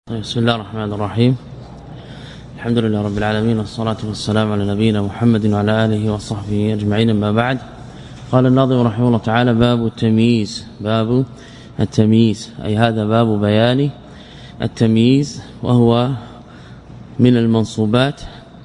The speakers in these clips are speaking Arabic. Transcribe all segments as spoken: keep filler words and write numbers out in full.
بسم الله الرحمن الرحيم. الحمد لله رب العالمين والصلاة والسلام على نبينا محمد وعلى آله وصحبه أجمعين. أما بعد، قال الناظم رحمه الله تعالى: باب التمييز. باب التمييز أي هذا باب بيان التمييز، وهو من المنصوبات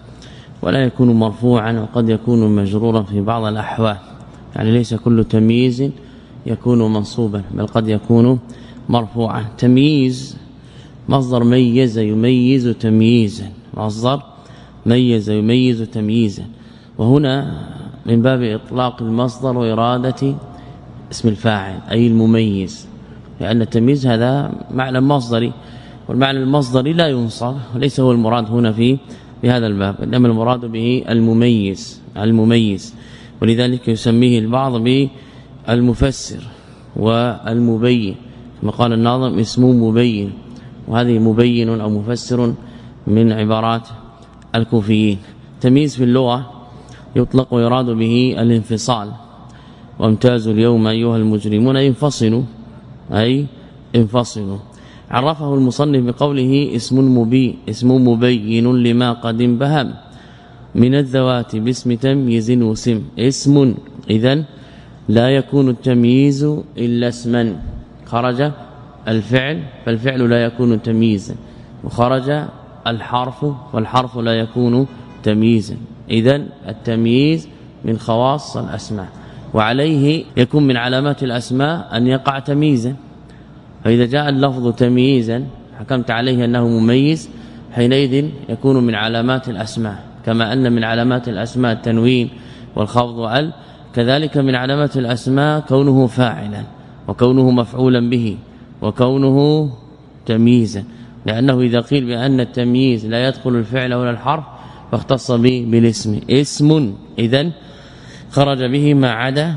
ولا يكون مرفوعا وقد يكون مجرورا في بعض الأحوال، يعني ليس كل تمييز يكون منصوبا بل قد يكون مرفوعا. تمييز مصدر ميز يميز تمييزا، مصدر ميز يميز تمييزا، وهنا من باب إطلاق المصدر وإرادة اسم الفاعل أي المميز، لأن التمييز هذا معنى مصدري، والمعنى المصدري لا ينصب وليس هو المراد هنا في بهذا الباب، إنما المراد به المميز المميز ولذلك يسميه البعض بالمفسر والمبين، كما قال الناظم: اسمه مبين، وهذه مبين أو مفسر من عبارات الكوفيين. تمييز في اللغة يطلق ويراد به الانفصال، وامتازوا اليوم أيها المجرمون أي انفصلوا أي انفصلوا. عرفه المصنف بقوله: اسم مبين اسم مبين لما قد انبهم من الذوات باسم تمييز وسم. اسم إذن لا يكون التمييز إلا اسما، خرج الفعل فالفعل لا يكون تمييزا، وخرج الحرف والحرف لا يكون تمييزا. إذن التمييز من خواص الأسماء، وعليه يكون من علامات الأسماء أن يقع تمييزا، فإذا جاء اللفظ تمييزا حكمت عليه أنه مميز، حينئذ يكون من علامات الأسماء، كما أن من علامات الأسماء التنوين والخفض وال، كذلك من علامات الأسماء كونه فاعلا وكونه مفعولا به وكونه تمييزا، لأنه إذا قيل بأن التمييز لا يدخل الفعل ولا الحرف فاختص به بالاسم. اسم إذن خرج به ما عدا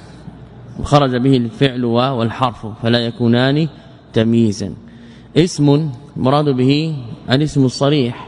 خرج به الفعل والحرف فلا يكونان تمييزا. اسم مراد به الاسم الصريح،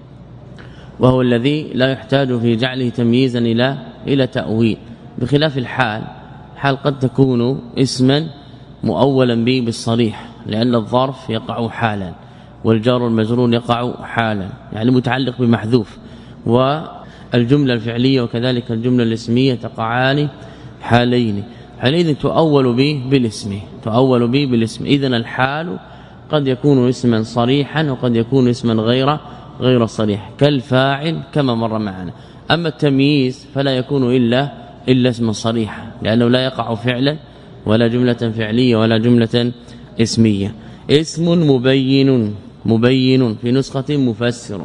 وهو الذي لا يحتاج في جعله تمييزا إلى إلى تأويل، بخلاف الحال. حال قد تكون اسما مؤولا به بالصريح، لأن الظرف يقع حالا والجار والمجرور يقع حالا، يعني متعلق بمحذوف، والجملة الفعلية وكذلك الجملة الاسمية تقعان حالين، حينئذ تؤول به بالاسم تؤول به بالاسم. إذن الحال قد يكون اسما صريحا وقد يكون اسما غير غير صريح، كالفاعل كما مر معنا. أما التمييز فلا يكون إلا إلا اسما صريحا، لأنه لا يقع فعلا ولا جملة فعلية ولا جملة اسمية. اسم مبين مبين في نسخة مفسر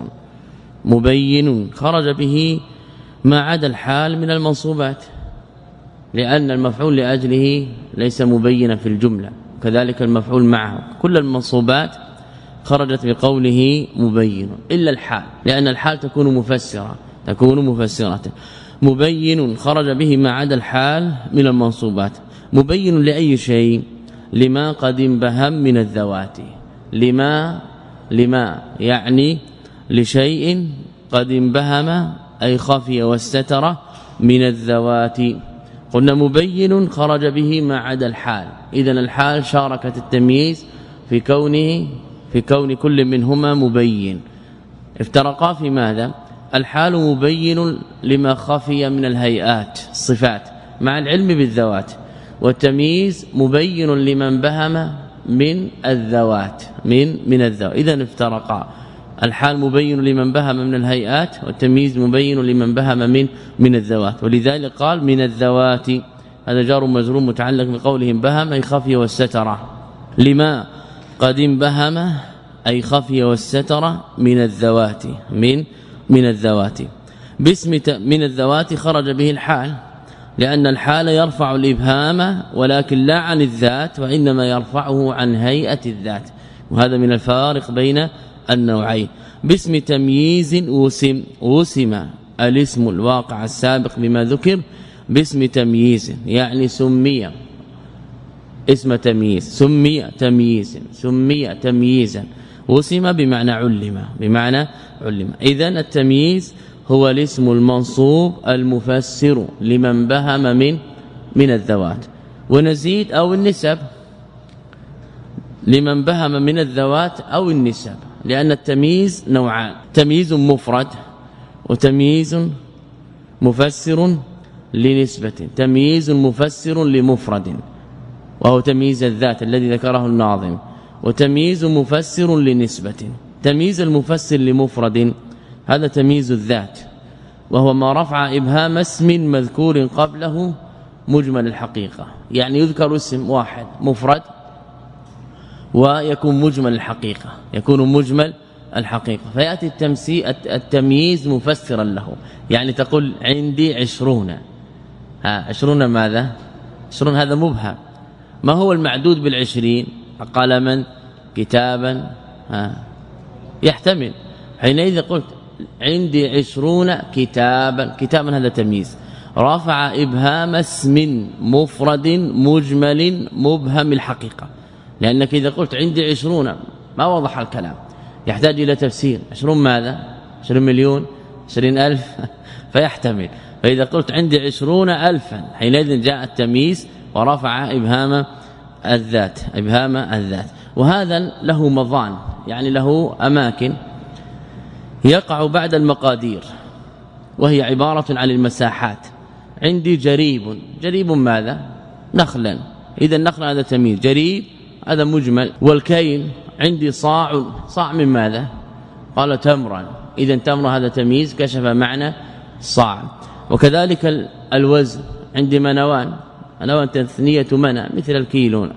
مبين خرج به ما عدا الحال من المنصوبات، لأن المفعول لأجله ليس مبينا في الجملة، كذلك المفعول معه، كل المنصوبات خرجت بقوله مبين إلا الحال، لأن الحال تكون مفسرة تكون مفسرة. مبين خرج به ما عدا الحال من المنصوبات. مبين لأي شيء؟ لما قد انبهم من الذوات. لما لما يعني لشيء قد انبهم أي خفي واستتر من الذوات. قلنا مبين خرج به ما عدا الحال، إذن الحال شاركت التمييز في كونه في كون كل منهما مبين. افترقا في ماذا؟ الحال مبين لما خفي من الهيئات الصفات مع العلم بالذوات، والتمييز مبين لمن بهم من الذوات من من الذوات. اذا افترقا، الحال مبين لمن بهم من الهيئات، والتمييز مبين لمن بهم من من الذوات. ولذلك قال من الذوات، هذا جار مجرور متعلق بقولهم بهم أي خفي والستر. لما قد انبهم أي خفي والستر من الذوات من من الذوات. باسم من الذوات خرج به الحال، لأن الحال يرفع الإبهام ولكن لا عن الذات، وإنما يرفعه عن هيئة الذات، وهذا من الفارق بين النوعين. باسم تمييز وسم وسم الاسم الواقع السابق بما ذكر باسم تمييز، يعني سمي اسم تمييز، سمي تمييز، سمي تمييزا، وسم بمعنى علم بمعنى علم. إذن التمييز هو الاسم المنصوب المفسر لمن بهم من من الذوات. ونزيد أو النسب، لمن بهم من الذوات أو النسب، لأن التمييز نوعان: تمييز مفرد وتمييز مفسر لنسبة. تمييز مفسر لمفرد وهو تمييز الذات الذي ذكره الناظم، وتمييز مفسر لنسبة. تمييز المفسر لمفرد هذا تمييز الذات، وهو ما رفع إبهام اسم مذكور قبله مجمل الحقيقة، يعني يذكر اسم واحد مفرد ويكون مجمل الحقيقة، يكون مجمل الحقيقة، فيأتي التمييز مفسرا له. يعني تقول عندي عشرون، ها عشرون ماذا؟ عشرون هذا مبهم، ما هو المعدود بالعشرين؟ قلما كتابا، ها يحتمل. حينئذ قلت عندي عشرون كتابا، كتابا هذا تمييز رفع إبهام اسم مفرد مجمل مبهم الحقيقة، لأنك إذا قلت عندي عشرون ما وضح الكلام، يحتاج إلى تفسير. عشرون ماذا؟ عشرين مليون، عشرين ألف فيحتمل. فإذا قلت عندي عشرون ألفا حينئذ جاء التمييز ورفع إبهام الذات، إبهام الذات. وهذا له مظان، يعني له أماكن يقع بعد المقادير، وهي عبارة عن المساحات. عندي جريب، جريب ماذا؟ نخلا، إذا النخل هذا تمييز، جريب هذا مجمل. والكيل عندي صاع، صاع من ماذا؟ قال تمرا، إذا تمر هذا تمييز كشف معنى صاع. وكذلك الوزن عندي منوان، منوان تثنية منى مثل الكيلون.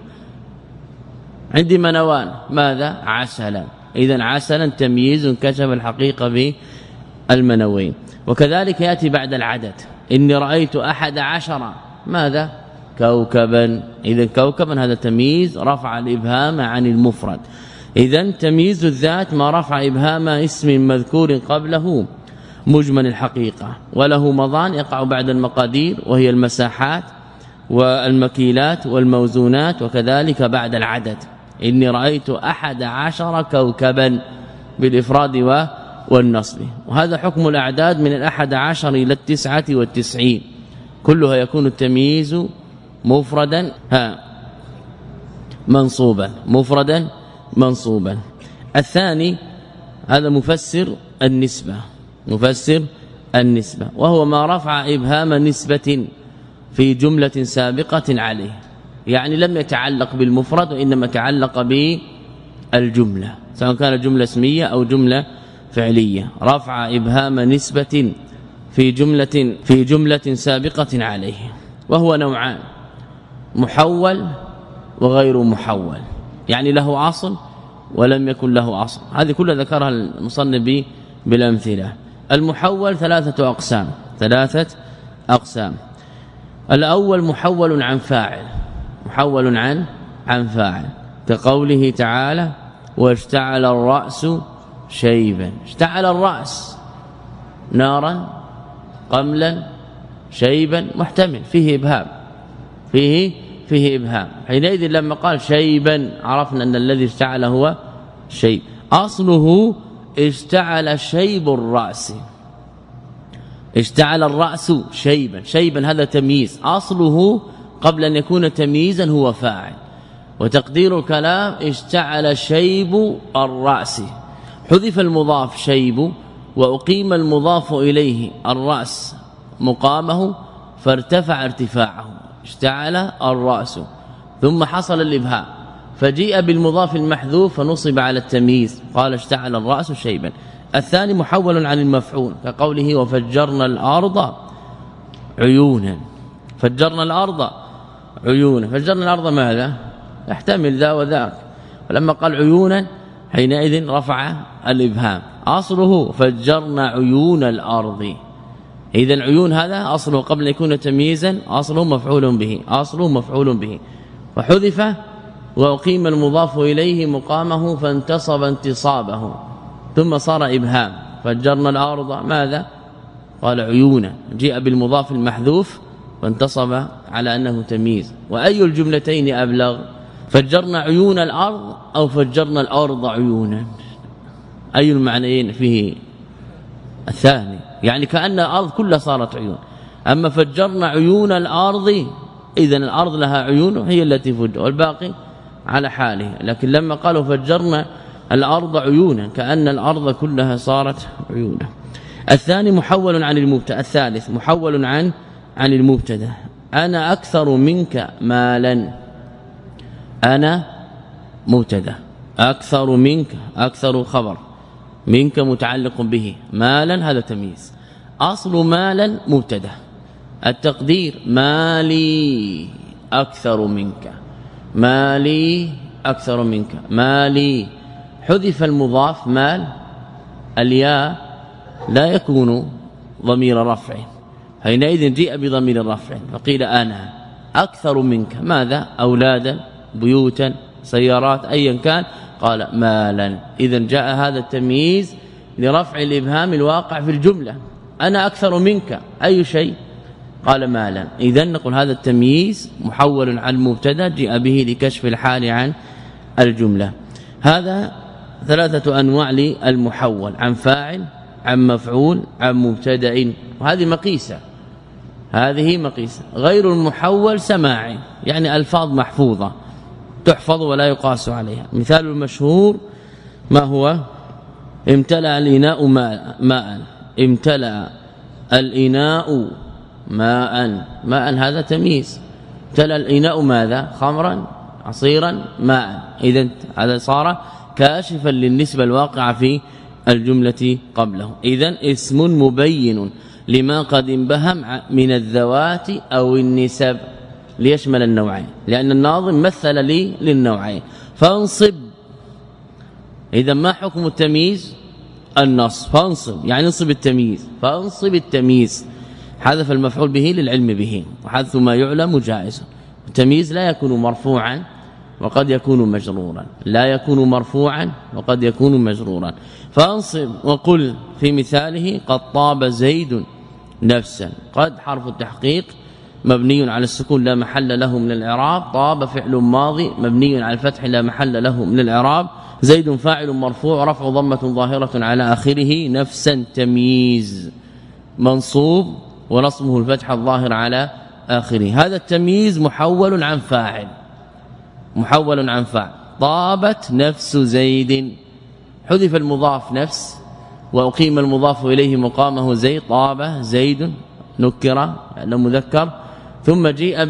عندي منوان ماذا؟ عسلا، إذا عسلا تمييز كشف الحقيقة بالمنوين. وكذلك يأتي بعد العدد، إني رأيت أحد عشر ماذا؟ كوكبا، إذا كوكبا هذا تمييز رفع الإبهام عن المفرد. إذا تمييز الذات ما رفع إبهام اسم مذكور قبله مجمل الحقيقة، وله مظان يقع بعد المقادير، وهي المساحات والمكيلات والموزونات، وكذلك بعد العدد. إني رأيت أحد عشر كوكبا بالإفراد والنصب. وهذا حكم الأعداد من الأحد عشر إلى التسعة والتسعين، كلها يكون التمييز مفردا ها منصوبا، مفردا منصوبا. الثاني هذا مفسر النسبة، مفسر النسبة، وهو ما رفع إبهام نسبة في جملة سابقة عليه، يعني لم يتعلق بالمفرد وإنما تعلق بالجملة، سواء كانت جملة اسمية أو جملة فعلية. رفع إبهام نسبة في جملة في جملة سابقة عليه، وهو نوعان: محول وغير محول، يعني له اصل ولم يكن له اصل. هذه كلها ذكرها المصنف بالامثله. المحول ثلاثة اقسام، ثلاثة اقسام. الاول محول عن فاعل، محول عن عن فاعل، كقوله تعالى: واشتعل الرأس شيبا. اشتعل الرأس نارا قملا شيبا، محتمل، فيه ابهام، فيه فيه ابهام. حينئذ لما قال شيبا عرفنا ان الذي اشتعل هو شيب. اصله اشتعل شيب الراس، اشتعل الراس شيبا، شيبا هذا تمييز، اصله قبل ان يكون تمييزا هو فاعل. وتقدير الكلام اشتعل شيب الراس، حذف المضاف شيب واقيم المضاف اليه الراس مقامه فارتفع ارتفاعه، اشتعل الرأس، ثم حصل الإبهام فجيء بالمضاف المحذوف فنصب على التمييز، قال اشتعل الرأس شيبا. الثاني محول عن المفعول، كقوله: وفجرنا الأرض عيونا. فجرنا الأرض عيونا، فجرنا الأرض ماذا؟ يحتمل ذا وذاك، فلما قال عيونا حينئذ رفع الإبهام. أصله فجرنا عيون الأرض، إذن عيون هذا أصله قبل أن يكون تمييزا أصله مفعول به، أصله مفعول به، وحذف وأقيم المضاف إليه مقامه فانتصب انتصابه، ثم صار إبهام. فجرنا الأرض ماذا؟ قال عيونا، جاء بالمضاف المحذوف وانتصب على أنه تمييز. وأي الجملتين أبلغ؟ فجرنا عيون الأرض أو فجرنا الأرض عيونا؟ أي المعنيين فيه؟ الثاني، يعني كأن الأرض كلها صارت عيون. أما فجرنا عيون الأرض إذن الأرض لها عيون وهي التي فجر، والباقي على حاله. لكن لما قالوا فجرنا الأرض عيونا كأن الأرض كلها صارت عيونا. الثاني محول عن المبتدا. الثالث محول عن عن المبتدا. أنا أكثر منك مالا. أنا مبتدا، أكثر منك أكثر خبر، منك متعلق به، مالا هذا تمييز. أصل مالا مبتدا، التقدير مالي أكثر منك، مالي أكثر منك، مالي. حذف المضاف مال، الياء لا يكون ضمير رفع، حينئذ جيء بضمير الرفع فقيل أنا أكثر منك ماذا؟ أولادا، بيوتا، سيارات، أيا كان، قال مالا. إذا جاء هذا التمييز لرفع الإبهام الواقع في الجملة. أنا أكثر منك أي شيء؟ قال مالا. إذا نقول هذا التمييز محول عن المبتدا جاء به لكشف الحال عن الجملة. هذا ثلاثة أنواع للمحول: عن فاعل، عن مفعول، عن مبتدا. وهذه مقيسة، هذه مقيسة. غير المحول سماعي، يعني ألفاظ محفوظة تحفظ ولا يقاس عليها. مثال المشهور ما هو؟ امتلأ الإناء ماء، ماء. امتلأ الإناء ماء، ماء هذا تمييز. امتلأ الإناء ماذا؟ خمرا، عصيرا، ماء. إذن هذا صار كاشفا للنسبة الواقعة في الجملة قبله. إذن اسم مبين لما قد انبهم من الذوات أو النسب ليشمل النوعين، لأن الناظم مثل لي للنوعين. فانصب، إذا ما حكم التمييز؟ النصب. فانصب يعني انصب التمييز، فانصب التمييز. حذف المفعول به للعلم به، وحذف ما يعلم جائز. التمييز لا يكون مرفوعا وقد يكون مجرورا، لا يكون مرفوعا وقد يكون مجرورا. فانصب وقل في مثاله قد طاب زيد نفسا. قد حرف التحقيق مبني على السكون لا محل له من الإعراب، طاب فعل ماضي مبني على الفتح لا محل له من الإعراب، زيد فاعل مرفوع رفع ضمة ظاهرة على آخره، نفسا تمييز منصوب ونصبه الفتح الظاهر على آخره. هذا التمييز محول عن فاعل، محول عن فاعل. طابت نفس زيد، حذف المضاف نفس وأقيم المضاف إليه مقامه زيد. طاب زيد نكر لأنه مذكر، ثم جيء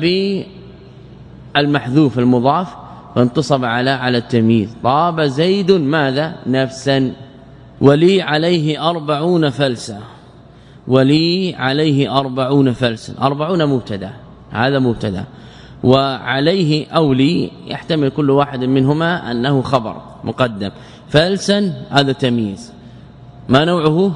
بالمحذوف المضاف فانتصب على على التمييز. طاب زيد ماذا؟ نفسا. ولي عليه أربعون فلسا، ولي عليه أربعون فلسا. أربعون مبتدا، هذا مبتدا، وعليه أو لي يحتمل كل واحد منهما أنه خبر مقدم. فلسا هذا تمييز، ما نوعه؟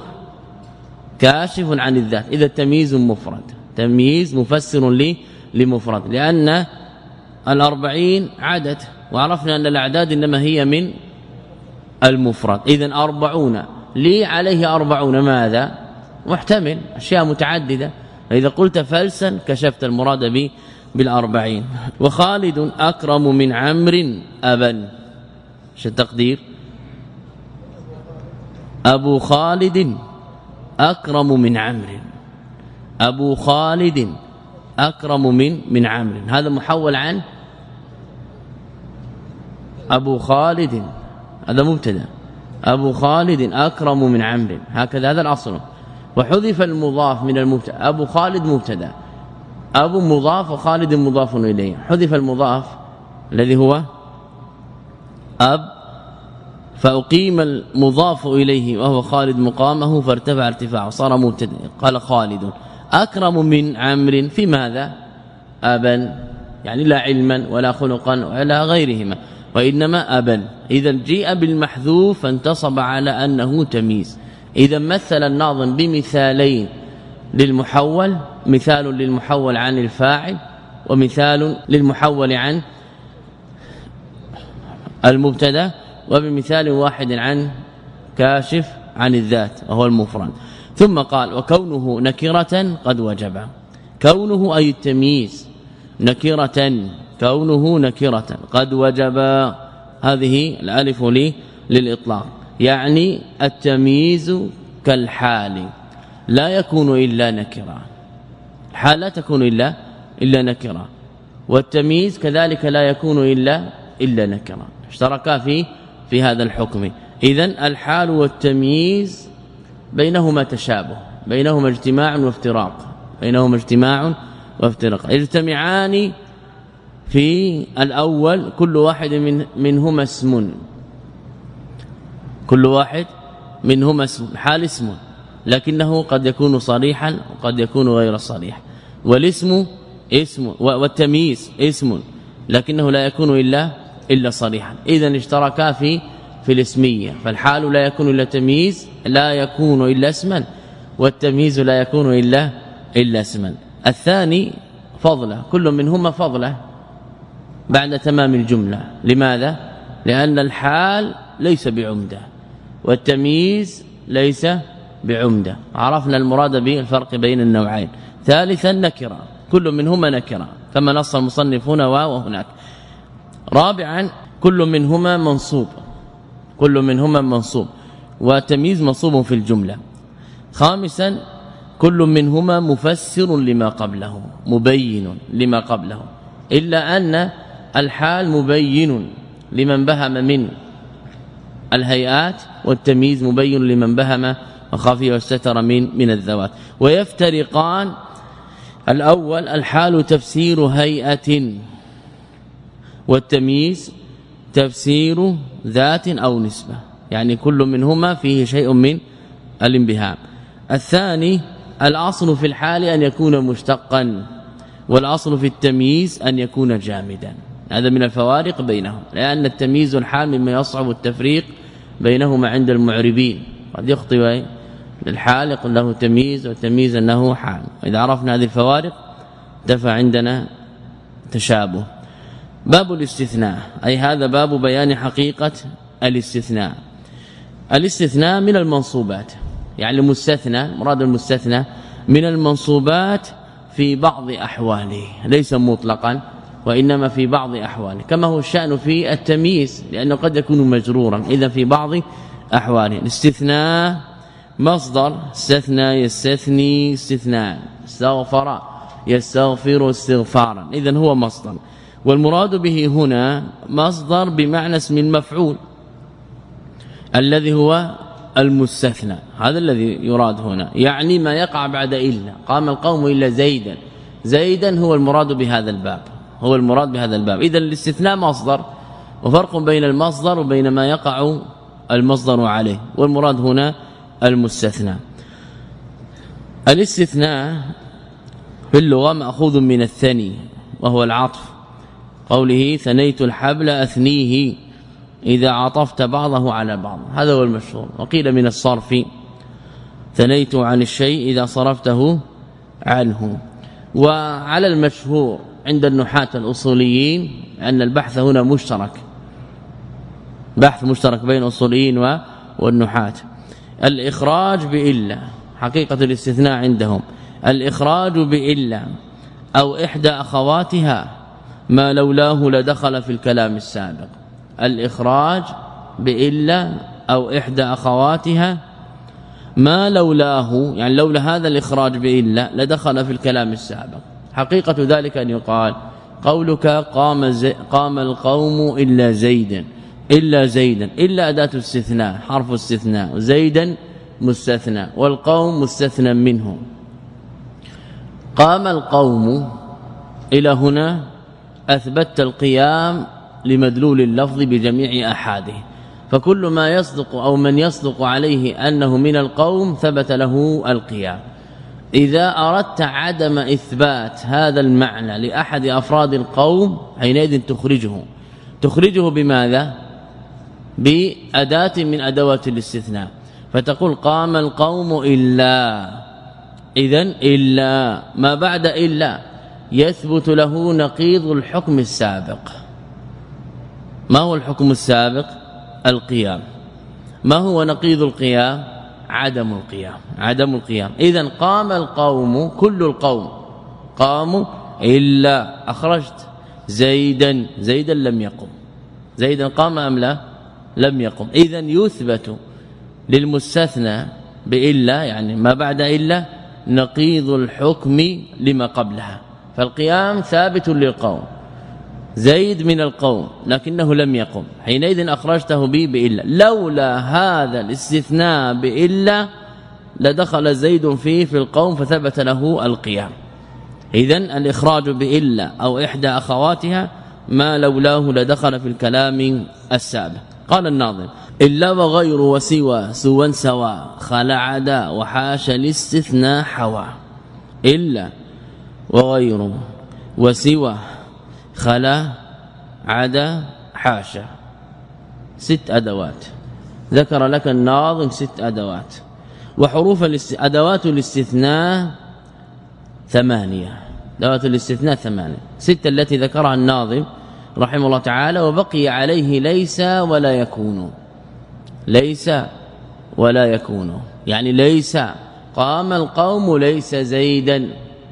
كاشف عن الذات. إذا التمييز مفرد، تمييز مفسر لي لمفرد، لأن الأربعين عدد، وعرفنا أن الأعداد إنما هي من المفرد. إذن أربعون لي عليه أربعون ماذا؟ محتمل، أشياء متعددة. إذا قلت فلسا كشفت المراد به بالأربعين. وخالد أكرم من عمرو أبا، شو التقدير؟ أبو خالد أكرم من عمرو، أبو خالد أكرم من من عمرو. هذا محول عن أبو خالد، هذا مبتدا، أبو خالد أكرم من عمرو، هكذا هذا الأصل. وحذف المضاف من المبتدا، أبو خالد مبتدا، أبو مضاف وخالد مضاف إليه. حذف المضاف الذي هو أب، فأقيم المضاف إليه وهو خالد مقامه فارتفع ارتفاعه صار مبتدا. قال خالد أكرم من عمرو في ماذا؟ أبا، يعني لا علما ولا خلقا ولا غيرهما، وإنما أبا. إذا جيء بالمحذوف فانتصب على أنه تمييز. إذا مثل الناظم بمثالين للمحول، مثال للمحول عن الفاعل ومثال للمحول عن المبتدا، وبمثال واحد عن كاشف عن الذات وهو المفرد. ثم قال وكونه نكرة قد وجب. كونه أي التمييز نكرة، كونه نكرة قد وجب، هذه الالف لي للإطلاق، يعني التمييز كالحال لا يكون إلا نكرة، الحال لا تكون إلا إلا نكرة، والتمييز كذلك لا يكون إلا إلا نكرة اشتركا في في هذا الحكم. إذن الحال والتمييز بينهما تشابه بينهما اجتماع وافتراق بينهما اجتماع وافتراق يجتمعان في الأول كل واحد من منهما اسم كل واحد منهما اسم الحال اسم لكنه قد يكون صريحا وقد يكون غير صريح والاسم اسم والتمييز اسم لكنه لا يكون إلا إلا صريحا. إذن اشتركا في في الاسمية فالحال لا يكون إلا تمييز لا يكون إلا اسما والتمييز لا يكون إلا إلا اسما. الثاني فضله كل منهما فضله بعد تمام الجملة. لماذا؟ لأن الحال ليس بعمدة والتمييز ليس بعمدة. عرفنا المراد بالفرق بين النوعين. ثالثا نكرة كل منهما نكرة كما نص المصنفون وهناك. رابعا كل منهما منصوب كل منهما منصوب وتمييز منصوب في الجملة. خامسا كل منهما مفسر لما قبله مبين لما قبله إلا أن الحال مبين لمن بهم من الهيئات والتمييز مبين لمن بهم وخفي واستتر من من الذوات. ويفترقان الأول الحال تفسير هيئة والتمييز تفسير ذات أو نسبة يعني كل منهما فيه شيء من الانبهام. الثاني الأصل في الحال أن يكون مشتقا والأصل في التمييز أن يكون جامدا. هذا من الفوارق بينهم لأن التمييز والحال مما يصعب التفريق بينهما عند المعربين. قد يخطئ الحال يقول له تمييز والتمييز أنه حال. إذا عرفنا هذه الفوارق دفع عندنا تشابه. باب الاستثناء أي هذا باب بيان حقيقة الاستثناء. الاستثناء من المنصوبات يعني المستثنى مراد المستثنى من المنصوبات في بعض أحواله ليس مطلقا وإنما في بعض أحواله كما هو الشأن في التمييز لأنه قد يكون مجرورا إذا في بعض أحواله. الاستثناء مصدر استثنى يستثني استثناء استغفر يستغفر استغفارا إذن هو مصدر. والمراد به هنا مصدر بمعنى اسم المفعول الذي هو المستثنى هذا الذي يراد هنا يعني ما يقع بعد إلا قام القوم إلا زيدا زيدا هو المراد بهذا الباب هو المراد بهذا الباب. إذن الاستثناء مصدر وفرق بين المصدر وبين ما يقع المصدر عليه والمراد هنا المستثنى. الاستثناء في اللغة مأخوذ من الثني وهو العطف قوله ثنيت الحبل أثنيه إذا عطفت بعضه على بعض هذا هو المشهور. وقيل من الصرف ثنيت عن الشيء إذا صرفته عنه. وعلى المشهور عند النحاة الأصوليين أن البحث هنا مشترك بحث مشترك بين الأصوليين والنحاة. الإخراج بإلا حقيقة الاستثناء عندهم الإخراج بإلا أو إحدى أخواتها ما لولاه لدخل في الكلام السابق. الإخراج بإلا أو إحدى أخواتها ما لولاه يعني لولا هذا الإخراج بإلا لدخل في الكلام السابق. حقيقة ذلك أن يقال قولك قام زي قام القوم إلا زيدا إلا زيدا إلا أداة استثناء حرف استثناء زيدا مستثنى والقوم مستثنى منه. قام القوم إلى هنا أثبت القيام لمدلول اللفظ بجميع أحاده فكل ما يصدق أو من يصدق عليه أنه من القوم ثبت له القيام. إذا أردت عدم إثبات هذا المعنى لأحد أفراد القوم حينئذ تخرجه تخرجه بماذا؟ بأداة من أدوات الاستثناء فتقول قام القوم إلا إذن إلا ما بعد إلا يثبت له نقيض الحكم السابق. ما هو الحكم السابق؟ القيام. ما هو نقيض القيام؟ عدم القيام عدم القيام. إذن قام القوم كل القوم قاموا إلا أخرجت زيدا زيدا لم يقم زيدا قام أم لا لم يقم. إذن يثبت للمستثنى بإلا يعني ما بعد إلا نقيض الحكم لما قبلها فالقيام ثابت للقوم زيد من القوم لكنه لم يقم حينئذ أخرجته به بإلا لولا هذا الاستثناء بإلا لدخل زيد فيه في القوم فثبت له القيام. إذن الإخراج بإلا أو إحدى أخواتها ما لولاه لدخل في الكلام السابق. قال الناظم إلا وغير وسوى سوى سواء خلا عدا وحاش الاستثناء حوى. إلا وغير وسوى خلا عدا حاشا ست أدوات ذكر لك الناظم ست أدوات وحروف الاست... أدوات الاستثناء ثمانية أدوات الاستثناء ثمانية ستة التي ذكرها الناظم رحمه الله تعالى وبقي عليه ليس ولا يكون ليس ولا يكون يعني ليس قام القوم ليس زيدا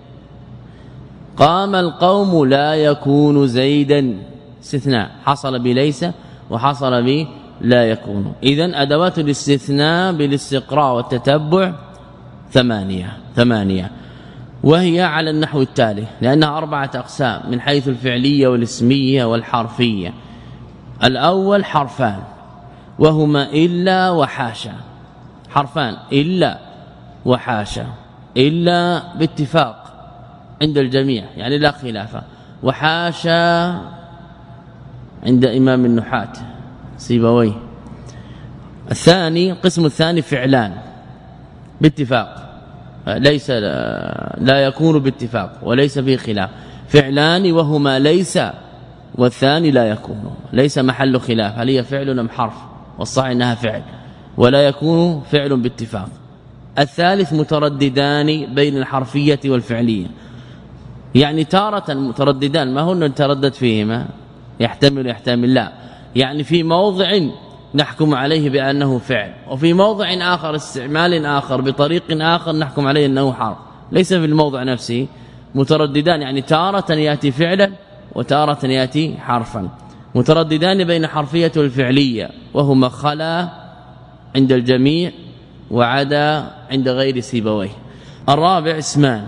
قام القوم لا يكون زيدا استثناء حصل بليس وحصل به لا يكون. إذن أدوات الاستثناء بالاستقراء والتتبع ثمانية ثمانية وهي على النحو التالي لأنها أربعة أقسام من حيث الفعلية والاسمية والحرفية. الأول حرفان وهما إلا وحاشا حرفان إلا وحاشا إلا باتفاق عند الجميع يعني لا خلاف وحاشا عند إمام النحاة سيبويه. الثاني القسم الثاني فعلان باتفاق ليس لا يكون باتفاق وليس فيه خلاف فعلان وهما ليس والثاني لا يكون ليس محل خلاف هل هي فعل ام حرف والصحيح انها فعل ولا يكون فعل باتفاق. الثالث مترددان بين الحرفية والفعلية يعني تارة مترددان ما هو نتردد فيهما يحتمل يحتمل لا يعني في موضع نحكم عليه بأنه فعل وفي موضع آخر استعمال آخر بطريق آخر نحكم عليه أنه حرف ليس في الموضع نفسه مترددان يعني تارة يأتي فعلا وتارة يأتي حرفا مترددان بين حرفية والفعلية وهما خلا عند الجميع وعدا عند غير سيبويه. الرابع اسمان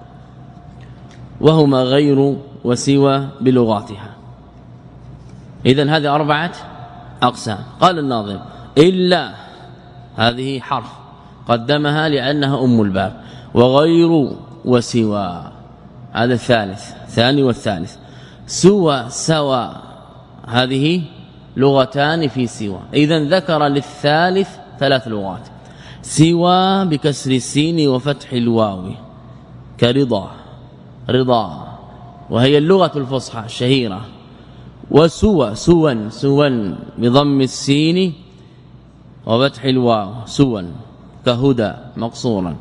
وهما غير وسوى بلغاتها. إذن هذه أربعة أقسام. قال الناظم إلا هذه حرف قدمها لأنها أم الباب وغير وسوى هذا الثالث ثاني والثالث سوى سوى هذه لغتان في سوى. إذن ذكر للثالث ثلاث لغات سوى بكسر السين وفتح الواو كرضا رضا وهي اللغة الفصحى الشهيرة وسوى سوى سوى بضم السين وفتح الواو سوى كهدى مقصورا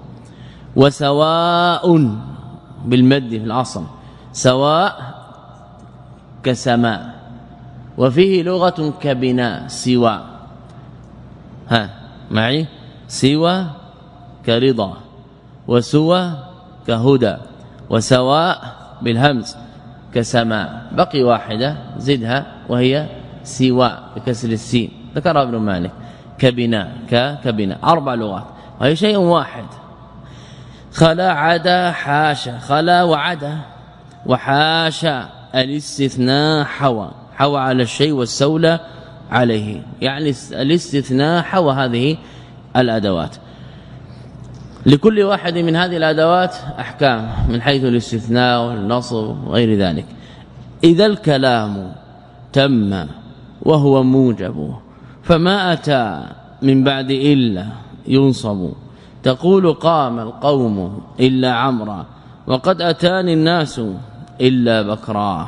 وسواء بالمد في الأصل سواء كسماء وفيه لغة كبناء سوى ها معي سوى كرضا وسوى كهدى وسواء بالهمز كسماء بقي واحدة زدها وهي سواء بكسر السين ذكرها ابن مالك كبناء كبناء أربع لغات وهي شيء واحد خلا عدا حاشا خلا وعدا وحاشا الاستثناء حوى حوى على الشيء والسولة عليه يعني الاستثناء حوى هذه الأدوات. لكل واحد من هذه الأدوات أحكام من حيث الاستثناء والنصب وغير ذلك. إذا الكلام تم وهو موجب فما أتى من بعد إلا ينصب تقول قام القوم إلا عمرا وقد أتاني الناس إلا بكرا.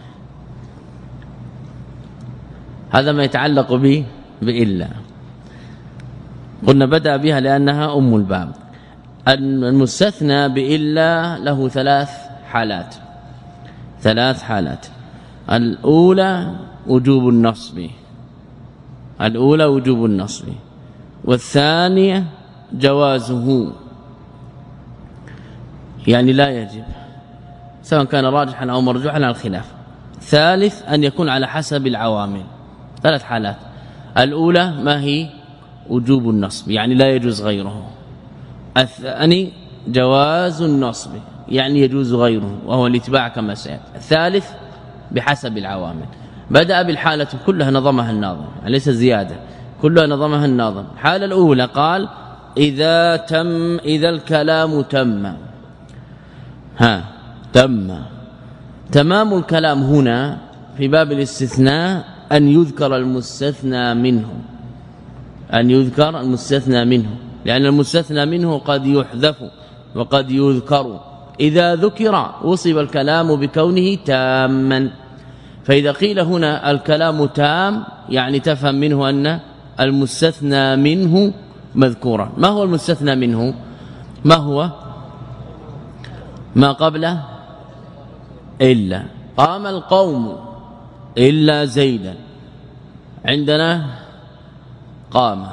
هذا ما يتعلق به بإلا قلنا بدأ بها لأنها أم الباب. المستثنى بإلا له ثلاث حالات ثلاث حالات الأولى وجوب النصب الأولى وجوب النصب والثانية جوازه يعني لا يجب سواء كان راجحا أو مرجوحا على الخلاف. ثالث أن يكون على حسب العوامل. ثلاث حالات الأولى ما هي وجوب النصب يعني لا يجوز غيره. الثاني جواز النصب يعني يجوز غيره وهو الاتباع كما سيأتي. الثالث بحسب العوامل. بدأ بالحالة كلها نظمها الناظم ليس زيادة، كلها نظمها الناظم. الحالة الأولى قال إذا تم إذا الكلام تم ها تم تمام الكلام هنا في باب الاستثناء أن يذكر المستثنى منه أن يذكر المستثنى منه لأن المستثنى منه قد يحذف وقد يذكر. إذا ذكر وصف الكلام بكونه تاما، فإذا قيل هنا الكلام تام يعني تفهم منه أن المستثنى منه مذكورا. ما هو المستثنى منه؟ ما هو؟ ما قبله إلا. قام القوم إلا زيدا، عندنا قام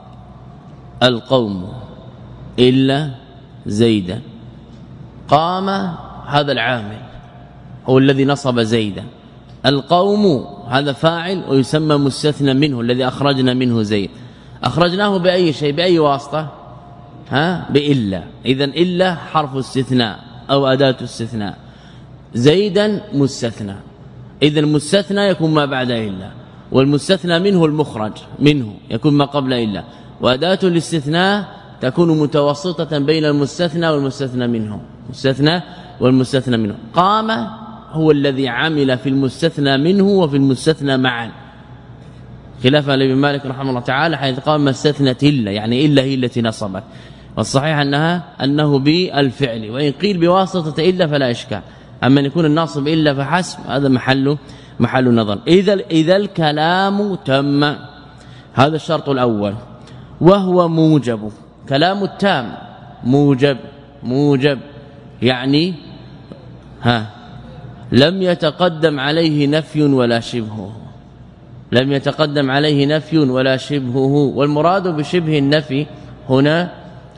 القوم إلا زيدا. قام هذا العامل هو الذي نصب زيدا، القوم هذا فاعل ويسمى مستثنى منه الذي أخرجنا منه زيد. أخرجناه بأي شيء؟ بأي واسطة؟ ها بإلا. إذن إلا حرف استثناء أو أداة استثناء، زيدا مستثنى. إذن المستثنى يكون ما بعد إلا، والمستثنى منه المخرج منه يكون ما قبل إلا، وأداة الاستثناء تكون متوسطة بين المستثنى والمستثنى منه، مستثنى والمستثنى منه. قام هو الذي عمل في المستثنى منه وفي المستثنى معا، خلافا لابن مالك رحمه الله تعالى حيث قام استثنت إلا يعني إلا هي التي نصبت، والصحيح أنها أنه بالفعل، وإن قيل بواسطة إلا فلا إشكال. أما أن يكون الناصب إلا فحسب هذا محل محل نظر. إذا إذا الكلام تم، هذا الشرط الأول، وهو موجب. كلام التام موجب، موجب يعني ها لم يتقدم عليه نفي ولا شبهه، لم يتقدم عليه نفي ولا شبهه. والمراد بشبه النفي هنا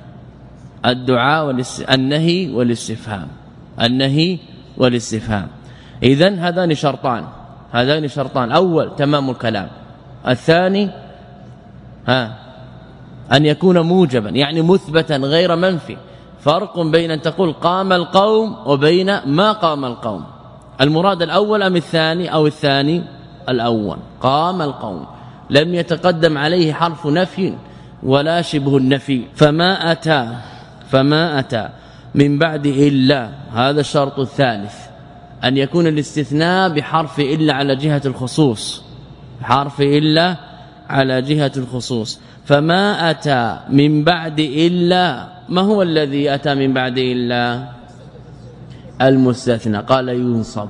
الدعاء والنهي والاستفهام، النهي والاستفهام. إذن هذان شرطان، هذان شرطان. أول تمام الكلام، الثاني ها أن يكون موجبا يعني مثبتا غير منفي. فرق بين أن تقول قام القوم وبين ما قام القوم. المراد الأول أم الثاني؟ أو الثاني الأول. قام القوم لم يتقدم عليه حرف نفي ولا شبه النفي. فما أتى فما أتى من بعد إلا، هذا الشرط الثالث، أن يكون الاستثناء بحرف إلا على جهة الخصوص، حرف إلا على جهة الخصوص. فما أتى من بعد إلا، ما هو الذي أتى من بعد إلا؟ المستثنى. قال ينصب.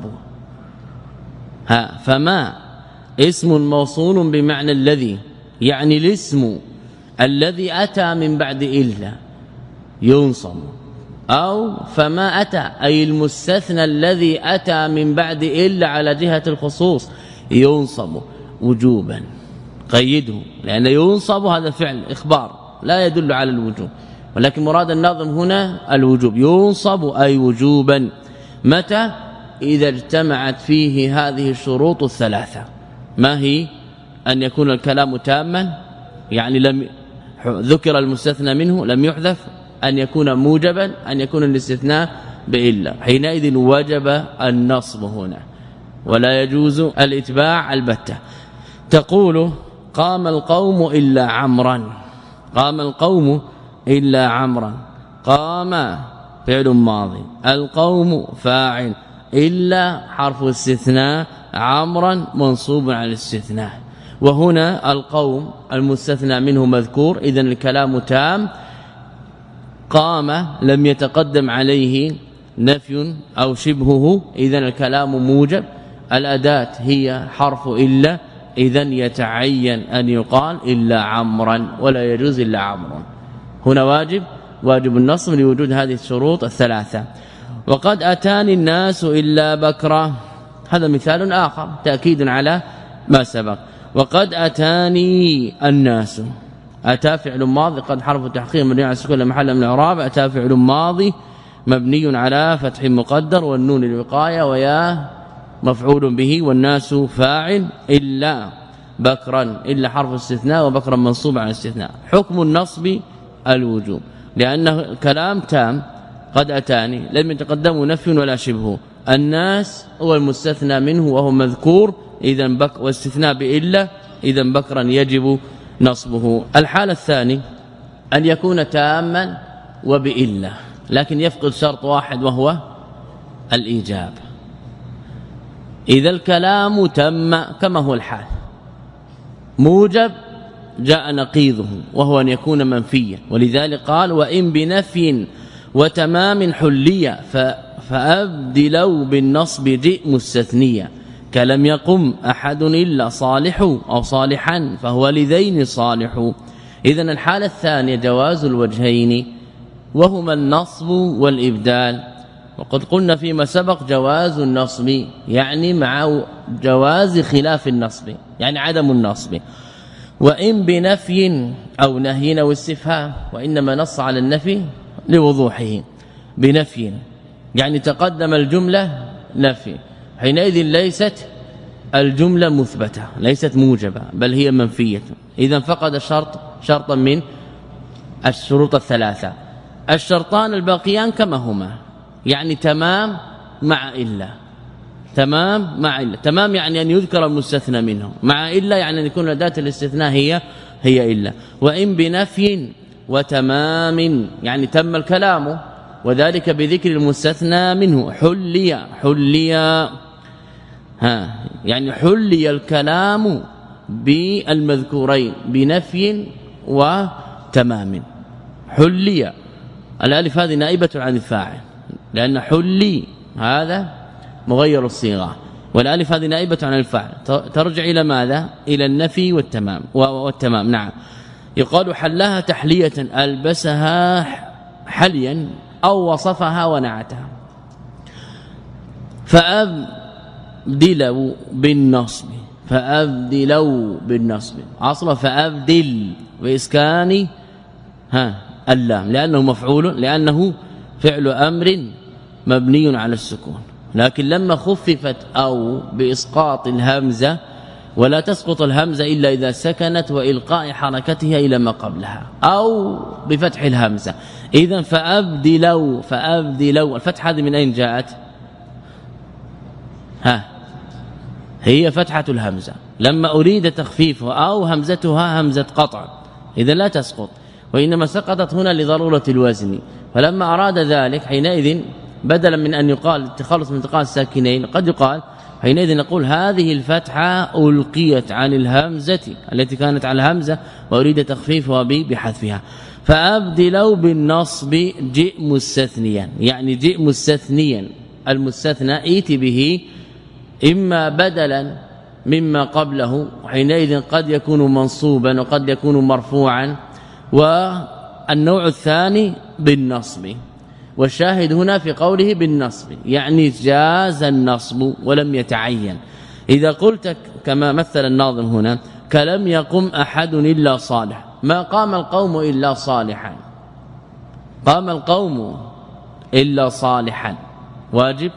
ها فما اسم موصول بمعنى الذي، يعني الاسم الذي أتى من بعد إلا ينصب. أو فما أتى أي المستثنى الذي أتى من بعد إلا على جهة الخصوص ينصب وجوبا. قيده، لأن ينصب هذا فعل إخبار لا يدل على الوجوب، ولكن مراد الناظم هنا الوجوب. ينصب أي وجوبا. متى؟ إذا اجتمعت فيه هذه الشروط الثلاثة. ما هي؟ أن يكون الكلام تاما يعني لم ذكر المستثنى منه لم يحذف، أن يكون موجبا، أن يكون الاستثناء بإلا، حينئذ وجب النصب هنا ولا يجوز الاتباع البتة. تقول قام القوم إلا عمرا، قام القوم إلا عمرا. قام فعل ماضي، القوم فاعل، إلا حرف استثناء، عمرا منصوب على الاستثناء. وهنا القوم المستثنى منه مذكور، إذن الكلام تام. قام لم يتقدم عليه نفي أو شبهه، إذن الكلام موجب. الأداة هي حرف إلا، إذن يتعين أن يقال إلا عمرا، ولا يجوز إلا عمرا. هنا واجب واجب النصب لوجود هذه الشروط الثلاثة. وقد أتاني الناس إلا بكرة، هذا مثال آخر تأكيد على ما سبق. وقد أتاني الناس، أتى فعل ماضي قد حرف تحقيق مبني على السكون محل من الإعراب. أتى فعل ماضي مبني على فتح مقدر والنون الوقاية ويا مفعول به، والناس فاعل. إلا بكرا، إلا حرف استثناء وبكرا منصوب على الاستثناء. حكم النصب الوجوب، لأنه كلام تام قد أتاني لم يتقدمه نفي ولا شبهه. الناس هو المستثنى منه وهو مذكور اذا بك واستثناء بإلا اذا بكرا يجب نصبه. الحالة الثانية أن يكون تاما وبإلا لكن يفقد شرط واحد وهو الإيجاب. إذا الكلام تم كما هو الحال موجب جاء نقيضه وهو أن يكون منفيا، ولذلك قال وإن بنفي وتمام حليا فأبدلوا بالنصب جئ مستثنيا كلم يقم أحد إلا صالح أو صالحا فهو لذين صالح. إذن الحالة الثانية جواز الوجهين وهما النصب والإبدال، وقد قلنا فيما سبق جواز النصب يعني مع جواز خلاف النصب يعني عدم النصب. وإن بنفي أو نهي أو استفهام، وإنما نص على النفي لوضوحه. بنفي يعني تقدم الجملة نفي، حينئذ ليست الجملة مثبتة ليست موجبة بل هي منفية، إذا فقد الشرط شرطا من الشروط الثلاثة. الشرطان الباقيان كما هما يعني تمام مع إلا، تمام مع إلا. تمام يعني أن يذكر المستثنى منه، مع إلا يعني أن يكون أداة الاستثناء هي هي إلا. وإن بنفي وتمام يعني تم الكلام وذلك بذكر المستثنى منه حلي حلي ها يعني حلي الكلام بالمذكورين بنفي وتمام. حلي الالف هذه نائبة عن الفاعل لأن حلي هذا مغير الصيغة، والالف هذه نائبة عن الفاعل ترجع إلى ماذا؟ إلى النفي والتمام والتمام. نعم يقال حلها تحلية ألبسها حليا أو وصفها ونعتها. فأبدلوا بالنصب فأبدلوا بالنصب أصلا فأبدل بإسكان ها اللام لأنه مفعول لأنه فعل أمر مبني على السكون، لكن لما خففت أو بإسقاط الهمزة ولا تسقط الهمزة إلا إذا سكنت وإلقاء حركتها إلى ما قبلها أو بفتح الهمزة. إذن فأبدلوا فأبدلوا الفتحة هذه من أين جاءت؟ ها هي فتحة الهمزة لما أريد تخفيفها أو همزتها همزة قطع إذا لا تسقط، وإنما سقطت هنا لضرورة الوزن. فلما أراد ذلك حينئذ بدلا من أن يقال التخلص من التقاء الساكنين قد يقال حينئذ نقول هذه الفتحة ألقيت عن الهمزة التي كانت على الهمزة وأريد تخفيفها بحذفها. فأبدلوا بالنصب جئ مستثنيا يعني جئ مستثنيا المستثنى ائت به إما بدلا مما قبله حينئذ قد يكون منصوبا وقد يكون مرفوعا. والنوع الثاني بالنصب، والشاهد هنا في قوله بالنصب يعني جاز النصب ولم يتعين. إذا قلت كما مثل الناظم هنا كلم يقم أحد إلا صالح، ما قام القوم إلا صالحا، قام القوم إلا صالحا واجب،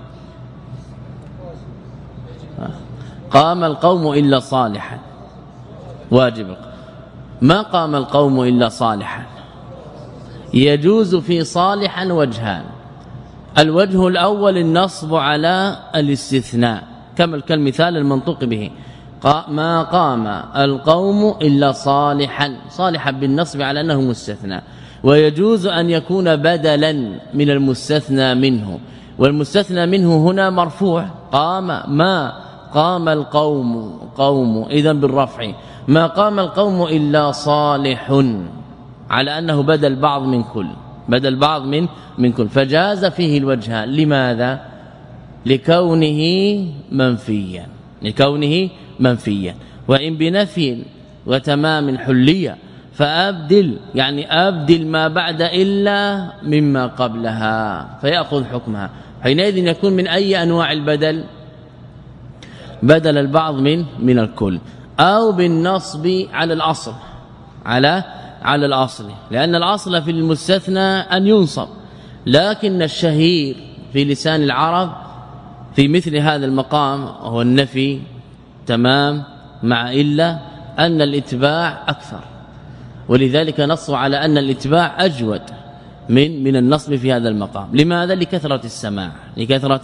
قام القوم إلا صالحا واجب، ما قام القوم إلا صالحا. يجوز في صالحا وجهان، الوجه الأول النصب على الاستثناء كما كالمثال المنطوق به ما قام القوم إلا صالحا، صالحا بالنصب على أنه مستثنى. ويجوز أن يكون بدلا من المستثنى منه، والمستثنى منه هنا مرفوع قام ما قام القوم قوم إذن بالرفع ما قام القوم إلا صالح على أنه بدل بعض من كل بدل بعض من من كل فجاز فيه الوجهان. لماذا؟ لكونه منفيا لكونه منفيا. وإن بنفي وتمام حلية فأبدل يعني أبدل ما بعد إلا مما قبلها فيأخذ حكمها. حينئذ يكون من أي أنواع البدل؟ بدل البعض من من الكل، أو بالنصب على الأصل على على الأصل، لأن الأصل في المستثنى أن ينصب، لكن الشهير في لسان العرب في مثل هذا المقام وهو النفي تمام مع إلا أن الاتباع أكثر، ولذلك نصوا على أن الاتباع أجود من من النصب في هذا المقام. لماذا؟ لكثرة السماع لكثرة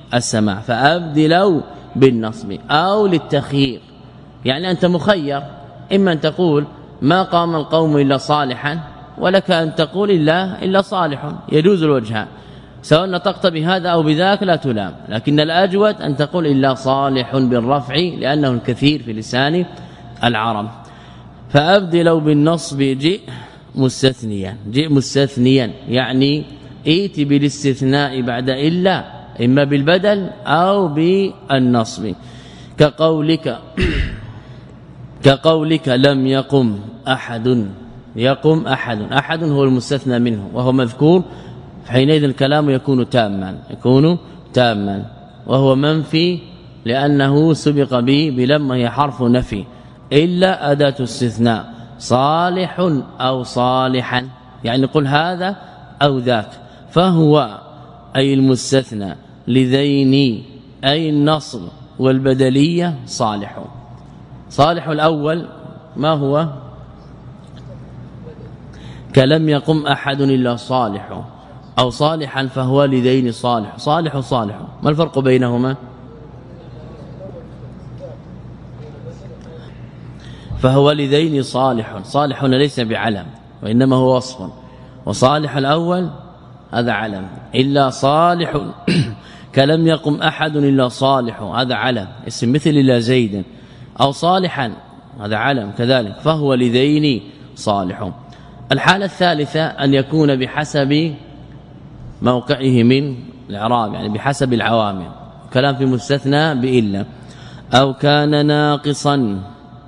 السماع فأبدلوا بالنصب أو للتخيير يعني أنت مخير إما أن تقول ما قام القوم إلا صالحا ولك أن تقول إلا إلا صالح يجوز الوجهان سواء نطقت بهذا أو بذاك لا تلام لكن الأجود أن تقول إلا صالح بالرفع لأنه الكثير في لسان العرب فأبدلوا بالنصب جئ مستثنيا جئ مستثنيا يعني ائت بالاستثناء بعد إلا إما بالبدل أو بالنصب كقولك كقولك لم يقم أحد يقم أحد أحد هو المستثنى منه وهو مذكور حينئذ الكلام يكون تاما يكون تاما وهو منفي لأنه سبق به بلما هي حرف نفي إلا أداة استثناء صالح أو صالحا يعني قل هذا أو ذاك فهو أي المستثنى لذين أي النصر والبدلية صالح صالح الأول ما هو كلم يقم أحد إلا صالح أو صالحا فهو لذين صالح صالح صالح ما الفرق بينهما فهو لذين صالح صالح ليس بعلم وإنما هو وصف وصالح الأول هذا علم إلا صالح كلم يقم أحد إلا صالح هذا علم اسم مثل إلا زيد أو صالحا هذا علم كذلك فهو لذين صالح الحالة الثالثة أن يكون بحسب موقعه من الإعراب يعني بحسب العوامل كلام في مستثنى بإلا أو كان ناقصا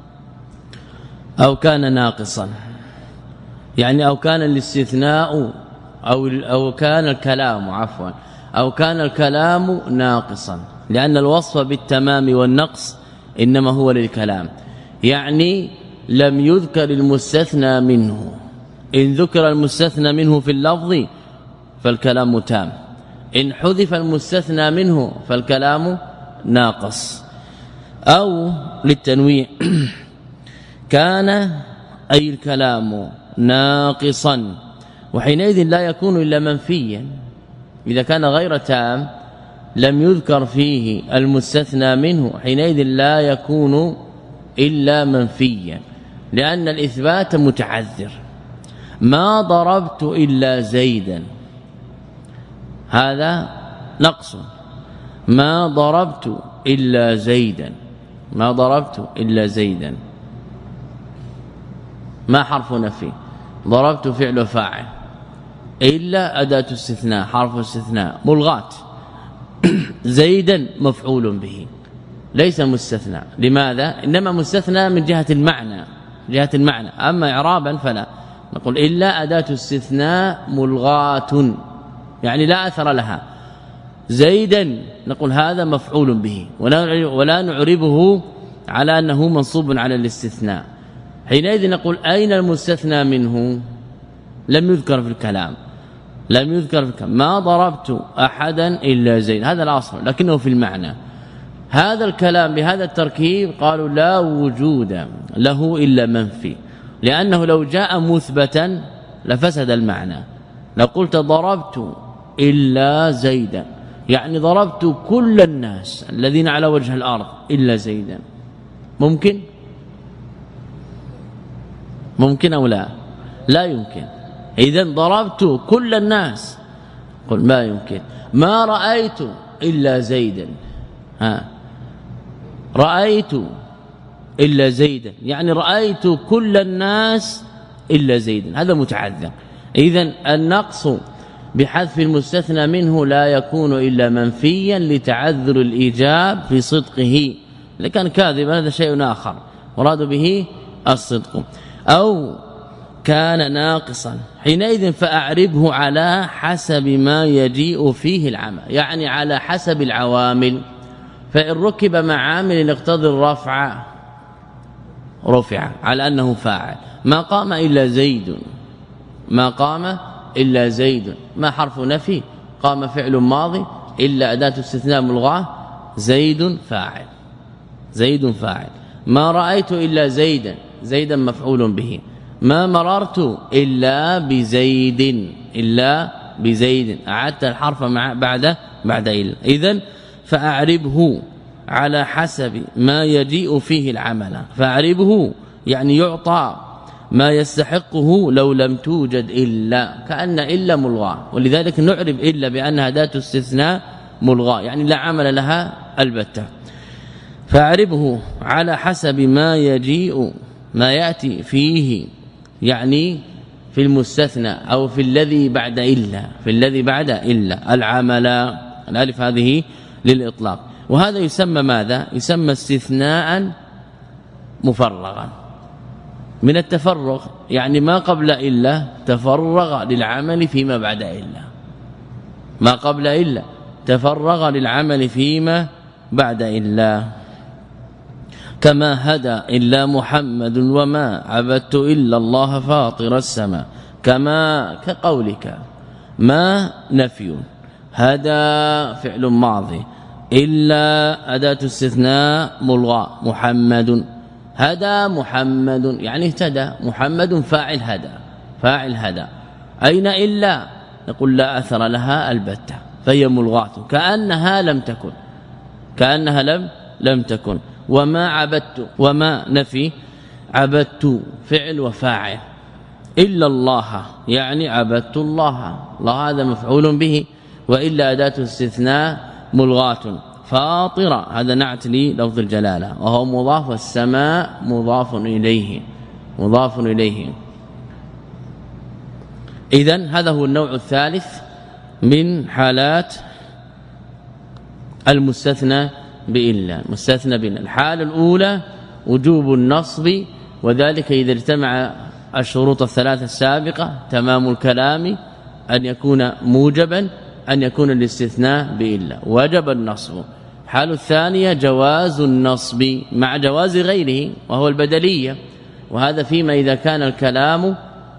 أو كان ناقصا يعني أو كان الاستثناء أو أو كان الكلام عفوا أو كان الكلام ناقصا لأن الوصف بالتمام والنقص إنما هو للكلام يعني لم يذكر المستثنى منه إن ذكر المستثنى منه في اللفظ فالكلام تام إن حذف المستثنى منه فالكلام ناقص أو للتنويع كان أي الكلام ناقصا وحينئذ لا يكون إلا منفيا إذا كان غير تام لم يذكر فيه المستثنى منه حينئذ لا يكون إلا منفيا لأن الإثبات متعذر ما ضربت إلا زيدا هذا نقص ما ضربت إلا زيدا ما ضربت إلا زيدا ما حرف نفي ضربت فعل فاعل إلا أداة استثناء حرف استثناء ملغات زيدا مفعول به ليس مستثنى لماذا إنما مستثنى من جهة المعنى جهة المعنى أما إعرابا فلا نقول إلا أداة استثناء ملغات يعني لا أثر لها زيدا نقول هذا مفعول به ولا نعربه على أنه منصوب على الاستثناء حينئذ نقول أين المستثنى منه لم يذكر في الكلام لم يذكر في الكلام ما ضربت أحدا إلا زيد هذا الأصل لكنه في المعنى هذا الكلام بهذا التركيب قالوا لا وجود له إلا منفي لأنه لو جاء مثبتا لفسد المعنى لو قلت ضربت إلا زيدا يعني ضربت كل الناس الذين على وجه الأرض إلا زيدا ممكن ممكن أو لا لا يمكن إذن ضربت كل الناس قل ما يمكن ما رأيت إلا زيدا ها رأيت إلا زيدا يعني رأيت كل الناس إلا زيدا هذا متعذر إذن النقص بحذف المستثنى منه لا يكون إلا منفيا لتعذر الإيجاب في صدقه لكن كاذبا هذا شيء آخر مراد به الصدق أو كان ناقصا حينئذ فأعربه على حسب ما يجيء فيه العمل يعني على حسب العوامل فإن ركب مع عامل يقتضي الرفع رفع على أنه فاعل ما قام إلا زيد ما قام إلا زيد ما حرف نفي قام فعل ماضي إلا أداة استثناء ملغاه زيد فاعل زيد فاعل ما رأيت إلا زيدا زيدا مفعول به ما مررت إلا بزيد إلا بزيد أعدت الحرف مع بعد بعد إلا إذن فأعربه على حسب ما يجيء فيه العمل. فأعربه يعني يعطى ما يستحقه لو لم توجد إلا، كأن إلا ملغى، ولذلك نعرب إلا بأنها أداة استثناء ملغى، يعني لا عمل لها البتة. فأعربه على حسب ما يجيء ما يأتي فيه، يعني في المستثنى أو في الذي بعد إلا، في الذي بعد إلا العمل. الالف هذه للإطلاق، وهذا يسمى ماذا؟ يسمى استثناء مفرغا من التفرغ، يعني ما قبل إلا تفرغ للعمل فيما بعد إلا، ما قبل إلا تفرغ للعمل فيما بعد إلا. كما هدى إلا محمد وما عبدت إلا الله فاطر السماء. كما كقولك ما نفي، هدى فعل ماضي، إلا أداة استثناء ملغى، محمد هدى محمد يعني اهتدى، محمد فاعل هدى، فاعل هدى. أين إلا؟ نقول لا أثر لها البتة فهي ملغاة، كأنها لم تكن، كأنها لم لم تكن. وما عبدت، وما نفي، عبدت فعل وفاعل، إلا الله يعني عبدت الله، الله هذا مفعول به، وإلا أداة استثناء ملغاة. فاطرة هذا نعت لي لفظ الجلالة وهو مضاف، والسماء مضاف إليه، مضاف إليه. إذن هذا هو النوع الثالث من حالات المستثنى بإلا، مستثنى بإلا. الحالة الأولى وجوب النصب، وذلك إذا اجتمع الشروط الثلاثة السابقة: تمام الكلام، أن يكون موجبا، أن يكون الاستثناء بإلا، وجب النصب. الحالة الثانية جواز النصب مع جواز غيره وهو البدلية، وهذا فيما إذا كان الكلام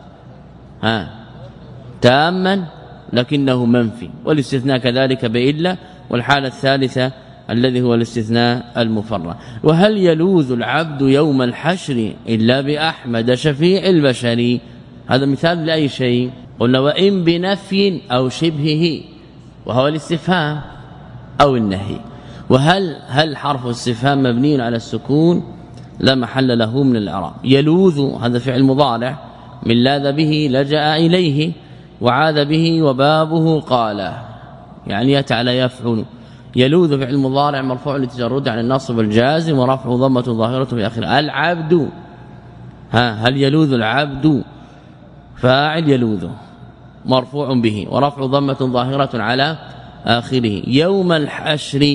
ها تاما لكنه منفي، والاستثناء كذلك بإلا. والحالة الثالثة الذي هو الاستثناء المفرغ. وهل يلوذ العبد يوم الحشر إلا بأحمد شفيع البشر؟ هذا مثال لأي شيء؟ قلنا وإن بنفي أو شبهه، وهو الاستفهام أو النهي. وهل هل حرف استفهام مبني على السكون لا محل له من الإعراب. يلوذ هذا فعل مضارع من لاذ به لجأ إليه، وعاذ به وبابه قال، يعني يأتي على يفعل. يلوذ فعل مضارع مرفوع للتجرد عن النصب والجازم، ورفع ضمة ظاهرة في آخره. العبد، ها هل يلوذ العبد؟ فاعل يلوذ مرفوع به، ورفع ضمة ظاهرة على آخره. يوم الحشر،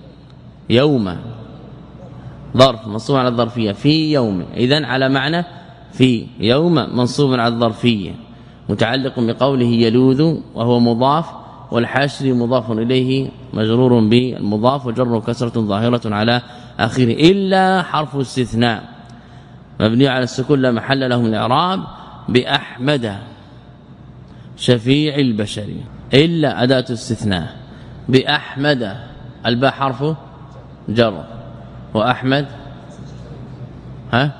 يوم ظرف منصوب على الظرفية، في يوم إذن على معنى في، يوم منصوب على الظرفية متعلق بقوله يلوذ وهو مضاف، والحشر مضاف إليه مجرور بالمضاف وجر كسرة ظاهرة على آخره. إلا حرف استثناء مبني على السكون لا محل له من الإعراب، بأحمد شفيع البشر. إلا أداة استثناء، بأحمد الباء حرف جر، وأحمد ها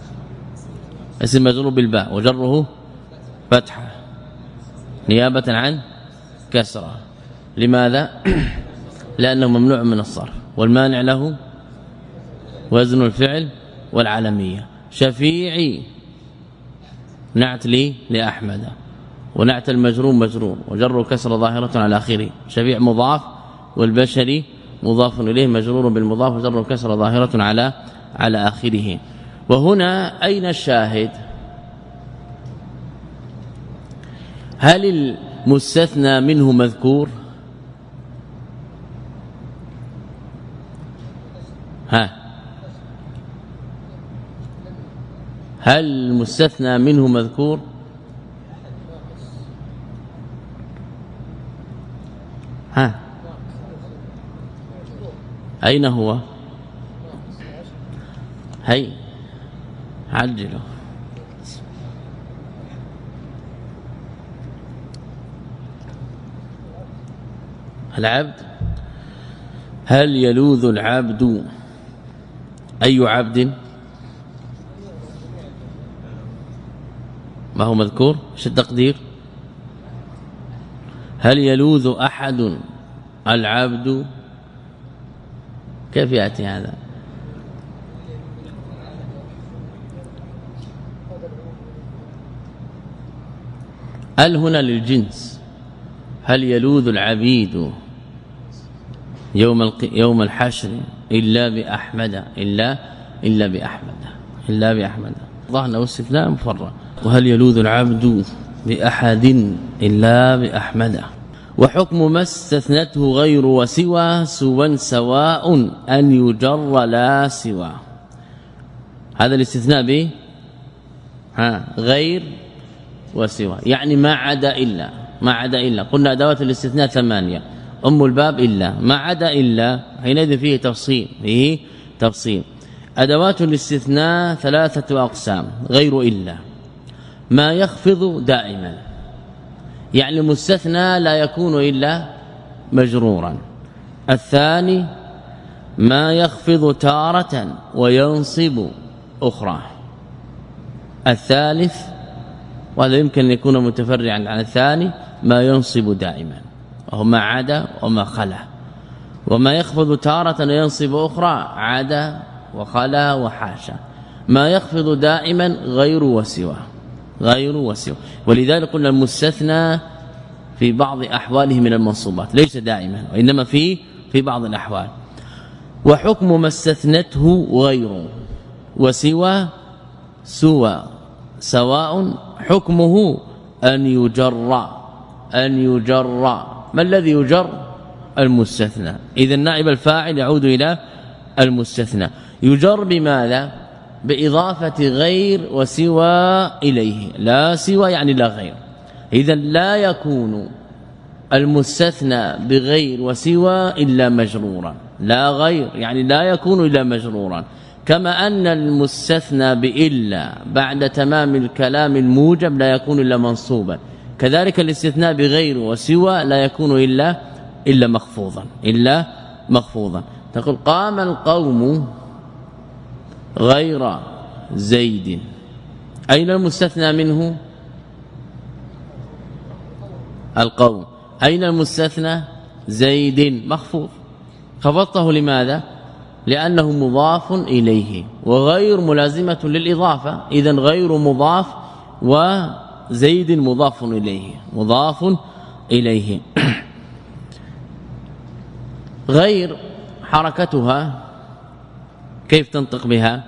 اسم مجرور بالباء وجره فتحة نيابة عن كسرة. لماذا؟ لأنه ممنوع من الصرف، والمانع له وزن الفعل والعلمية. شفيعي نعت لي لأحمد، ونعت المجرور مجرور وجر كسر ظاهرة على آخره. شفيع مضاف، والبشري مضاف إليه مجرور بالمضاف وجر كسر ظاهرة على على آخره. وهنا أين الشاهد؟ هل المستثنى منه مذكور؟ ها هل المستثنى منه مذكور؟ ها أين هو؟ هي عجلوا. العبد، هل يلوذ العبد؟ أي عبد؟ ما هو مذكور؟ ايش التقدير؟ هل يلوذ أحد العبد؟ كيف يأتي هذا؟ هل هنا للجنس؟ هل يلوذ العبيد يوم يوم الحشر إلا بأحمد إلا إلا بأحمد إلا بأحمد ظهنا واستثناء مفرغ. وهل يلوذ العبد بأحد إلا بأحمد. وحكم ما استثنته غير وسوى سوى سواء أن يجر لا سوى. هذا الاستثناء به ها غير وسوى يعني ما عدا إلا ما عدا إلا. قلنا أدوات الاستثناء ثمانية أم الباب إلا ما عدا إلا حينئذ فيه تفصيل فيه تفصيل. أدوات الاستثناء ثلاثة أقسام غير إلا ما يخفض دائما يعني المستثنى لا يكون إلا مجرورا. الثاني ما يخفض تارة وينصب أخرى. الثالث وهذا يمكن أن يكون متفرعا عن الثاني ما ينصب دائما وهو ما عدا وما خلا. وما يخفض تارة وينصب أخرى عدا وخلا وحاشا. ما يخفض دائما غير وسوى غير وسوى. ولذلك قلنا المستثنى في بعض أحواله من المنصوبات ليس دائما وإنما في في بعض الأحوال. وحكم ما استثنته غير وسوى سوى سواء حكمه أن يجر أن يجر. ما الذي يجر؟ المستثنى. إذا نائب الفاعل يعود إلى المستثنى. يجر بماذا؟ بإضافة غير وسوى إليه. لا سوى يعني لا غير. إذا لا يكون المستثنى بغير وسوى إلا مجرورا. لا غير يعني لا يكون إلا مجرورا. كما أن المستثنى بإلا بعد تمام الكلام الموجب لا يكون إلا منصوبا كذلك الاستثناء بغير وسوى لا يكون إلا إلا مخفوضا إلا مخفوضا. تقول قام القوم غير زيد. أين المستثنى منه؟ القوم. أين المستثنى؟ زيد مخفوض. خفضته لماذا؟ لأنه مضاف إليه وغير ملازمة للإضافة. إذن غير مضاف وزيد مضاف إليه مضاف إليه. غير حركتها كيف تنطق بها؟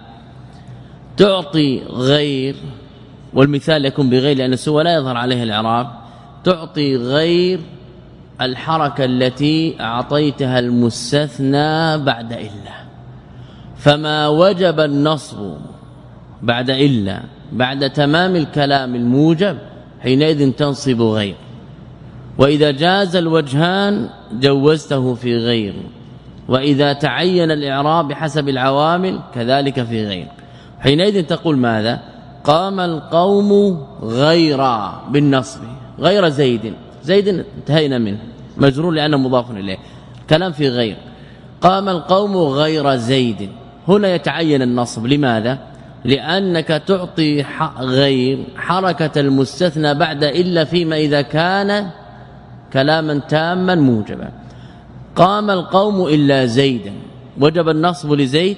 تعطي غير والمثال يكون بغير لأن سوى لا يظهر عليها الإعراب. تعطي غير الحركة التي أعطيتها المستثنى بعد إلا. فما وجب النصب بعد إلا بعد تمام الكلام الموجب حينئذ تنصب غير. وإذا جاز الوجهان جوزته في غير. وإذا تعين الإعراب بحسب العوامل كذلك في غير. حينئذ تقول ماذا؟ قام القوم غير بالنصب غير زيد. زيد انتهينا منه مجرور لأنه مضاف إليه. كلام في غير. قام القوم غير زيد. هنا يتعين النصب. لماذا؟ لأنك تعطي غير حركة المستثنى بعد إلا فيما إذا كان كلاما تاما موجبا. قام القوم إلا زيدا وجب النصب لزيد.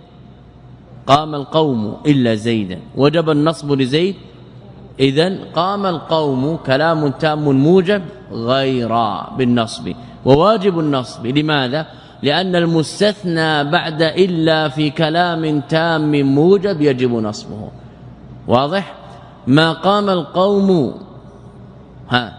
قام القوم إلا زيدا وجب النصب لزيد. إذن قام القوم كلام تام موجب غير بالنصب وواجب النصب. لماذا؟ لأن المستثنى بعد إلا في كلام تام موجب يجب نصبه. واضح؟ ما قام القوم ها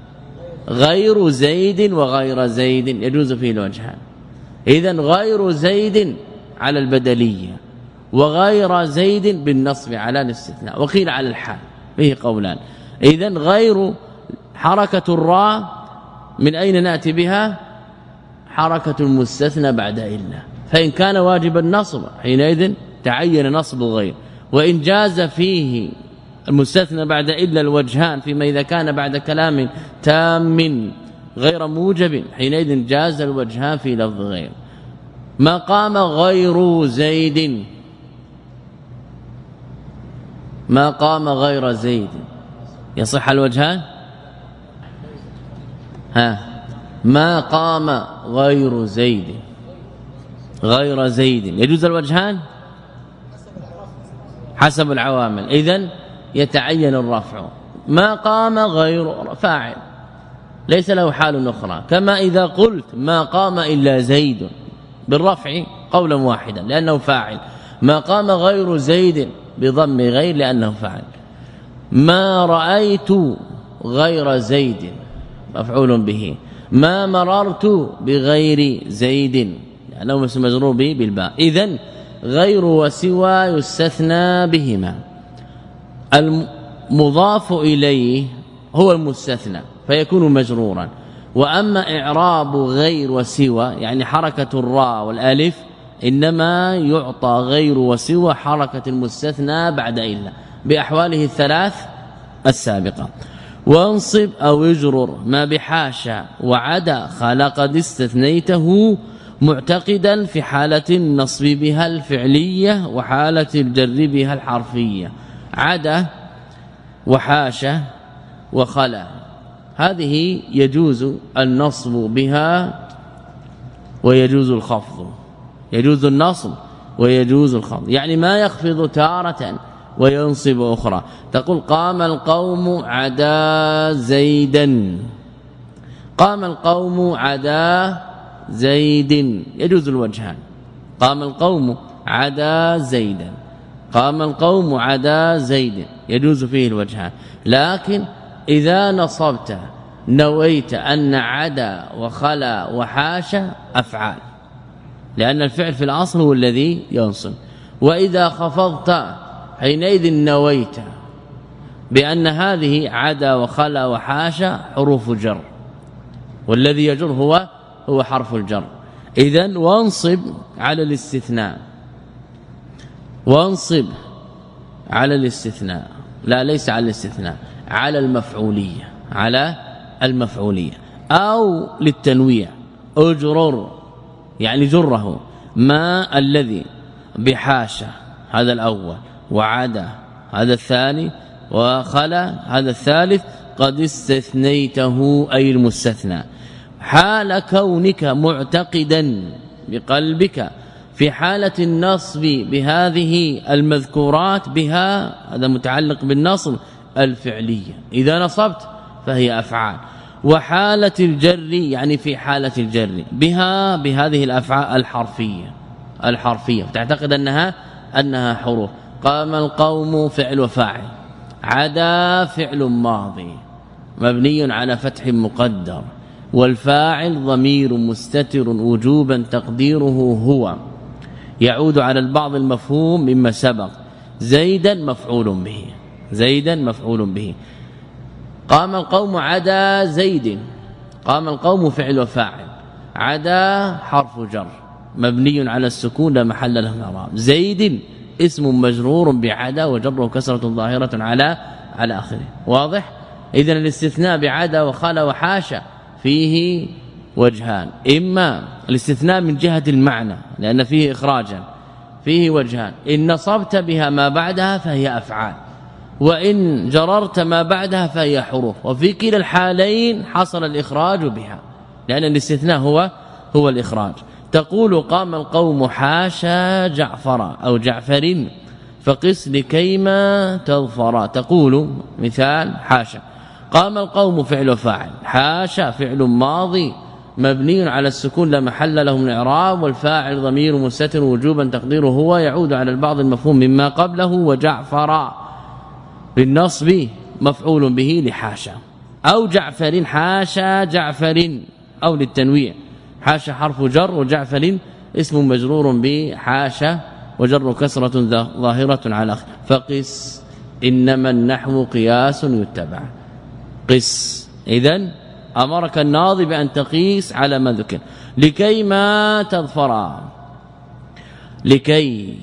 غير زيد وغير زيد يجوز فيه الوجهان. إذن غير زيد على البدلية وغير زيد بالنصب على الاستثناء وقيل على الحال به قولان. إذن غير حركة الراء من أين نأتي بها؟ حركة المستثنى بعد إلا. فإن كان واجب النصب حينئذ تعين نصب غير. وإن جاز فيه المستثنى بعد إلا الوجهان فيما إذا كان بعد كلام تام غير موجب حينئذ جاز الوجهان في لفظ غير. ما قام غير زيد. ما قام غير زيد يصح الوجهان. ها ما قام غير زيد غير زيد يجوز الوجهان حسب العوامل إذن يتعين الرفع. ما قام غير فاعل ليس له حال أخرى، كما إذا قلت ما قام إلا زيد بالرفع قولا واحدا لأنه فاعل، ما قام غير زيد بضم غير لأنه فاعل، ما رأيت غير زيد مفعول به، ما مررت بغير زيد لأنه مجرور به بالباء. إذن غير وسوى يستثنى بهما. المضاف إليه هو المستثنى فيكون مجرورا، وأما إعراب غير وسوى يعني حركة الراء والالف إنما يعطى غير وسوى حركة المستثنى بعد إلا بأحواله الثلاث السابقة. وانصب أو يجرر ما بحاشا وعدا خلا قد استثنيته معتقدا في حالة النصب بها الفعلية وحالة الجر بها الحرفية. عدا وحاشا وخلا هذه يجوز النصب بها ويجوز الخفض، يجوز النصب ويجوز الخفض، يعني ما يخفض تارة وينصب أخرى. تقول قام القوم عدا زيدا، قام القوم عدا زيد يجوز الوجهان، قام القوم عدا زيدا، قام القوم عدا زيد يجوز فيه الوجهان. لكن إذا نصبت نويت أن عدا وخلا وحاشا أفعال لأن الفعل في الأصل هو الذي ينصب، وإذا خفضت حينئذ نويت بأن هذه عدا وخلا وحاشا حروف جر والذي يجر هو هو حرف الجر. إذن وانصب على الاستثناء، وانصب على الاستثناء لا ليس على الاستثناء، على المفعولية، على المفعولية أو للتنويع اجرر يعني جره ما الذي بحاشا هذا الأول وعدا هذا الثاني وخلا هذا الثالث قد استثنيته أي المستثنى، حال كونك معتقدا بقلبك في حالة النصب بهذه المذكورات بها، هذا متعلق بالنصب الفعلية إذا نصبت فهي أفعال، وحالة الجر يعني في حالة الجر بها بهذه الأفعال الحرفية الحرفية تعتقد أنها أنها حروف. قام القوم فعل وفاعل، عدا فعل ماضي مبني على فتح مقدر، والفاعل ضمير مستتر وجوبا تقديره هو يعود على البعض المفهوم مما سبق. زيدا مفعول به، زيدا مفعول به. قام القوم عدا زيد، قام القوم فعل وفاعل، عدا حرف جر مبني على السكون لا محل له من الاعراب. زيد اسم مجرور بعدا وجره كسرة ظاهرة على على اخره. واضح؟ اذا الاستثناء بعدا وخلا وحاشا فيه وجهان، اما الاستثناء من جهة المعنى لأن فيه اخراجا، فيه وجهان، إن نصبت بها ما بعدها فهي أفعال، وإن جررت ما بعدها فهي حروف، وفي كلا الحالين حصل الإخراج بها لأن الاستثناء هو هو الإخراج. تقول قام القوم حاشا جعفر أو جعفر فقس لكيما تظفر. تقول مثال حاشا قام القوم فعل وفاعل، حاشا فعل ماضي مبني على السكون لا محل له من الاعراب، والفاعل ضمير مستتر وجوبا تقديره هو يعود على البعض المفهوم مما قبله. وجعفر بالنصب مفعول به لحاشا، أو جعفر حاشا جعفر أو للتنويع، حاشا حرف جر وجعفر اسم مجرور بحاشا وجر كسرة ظاهرة على آخره. فقس إنما النحو قياس يتبع. قس إذن أمرك الناظم بأن تقيس على ما ذكر. لكي ما تظفر، لكي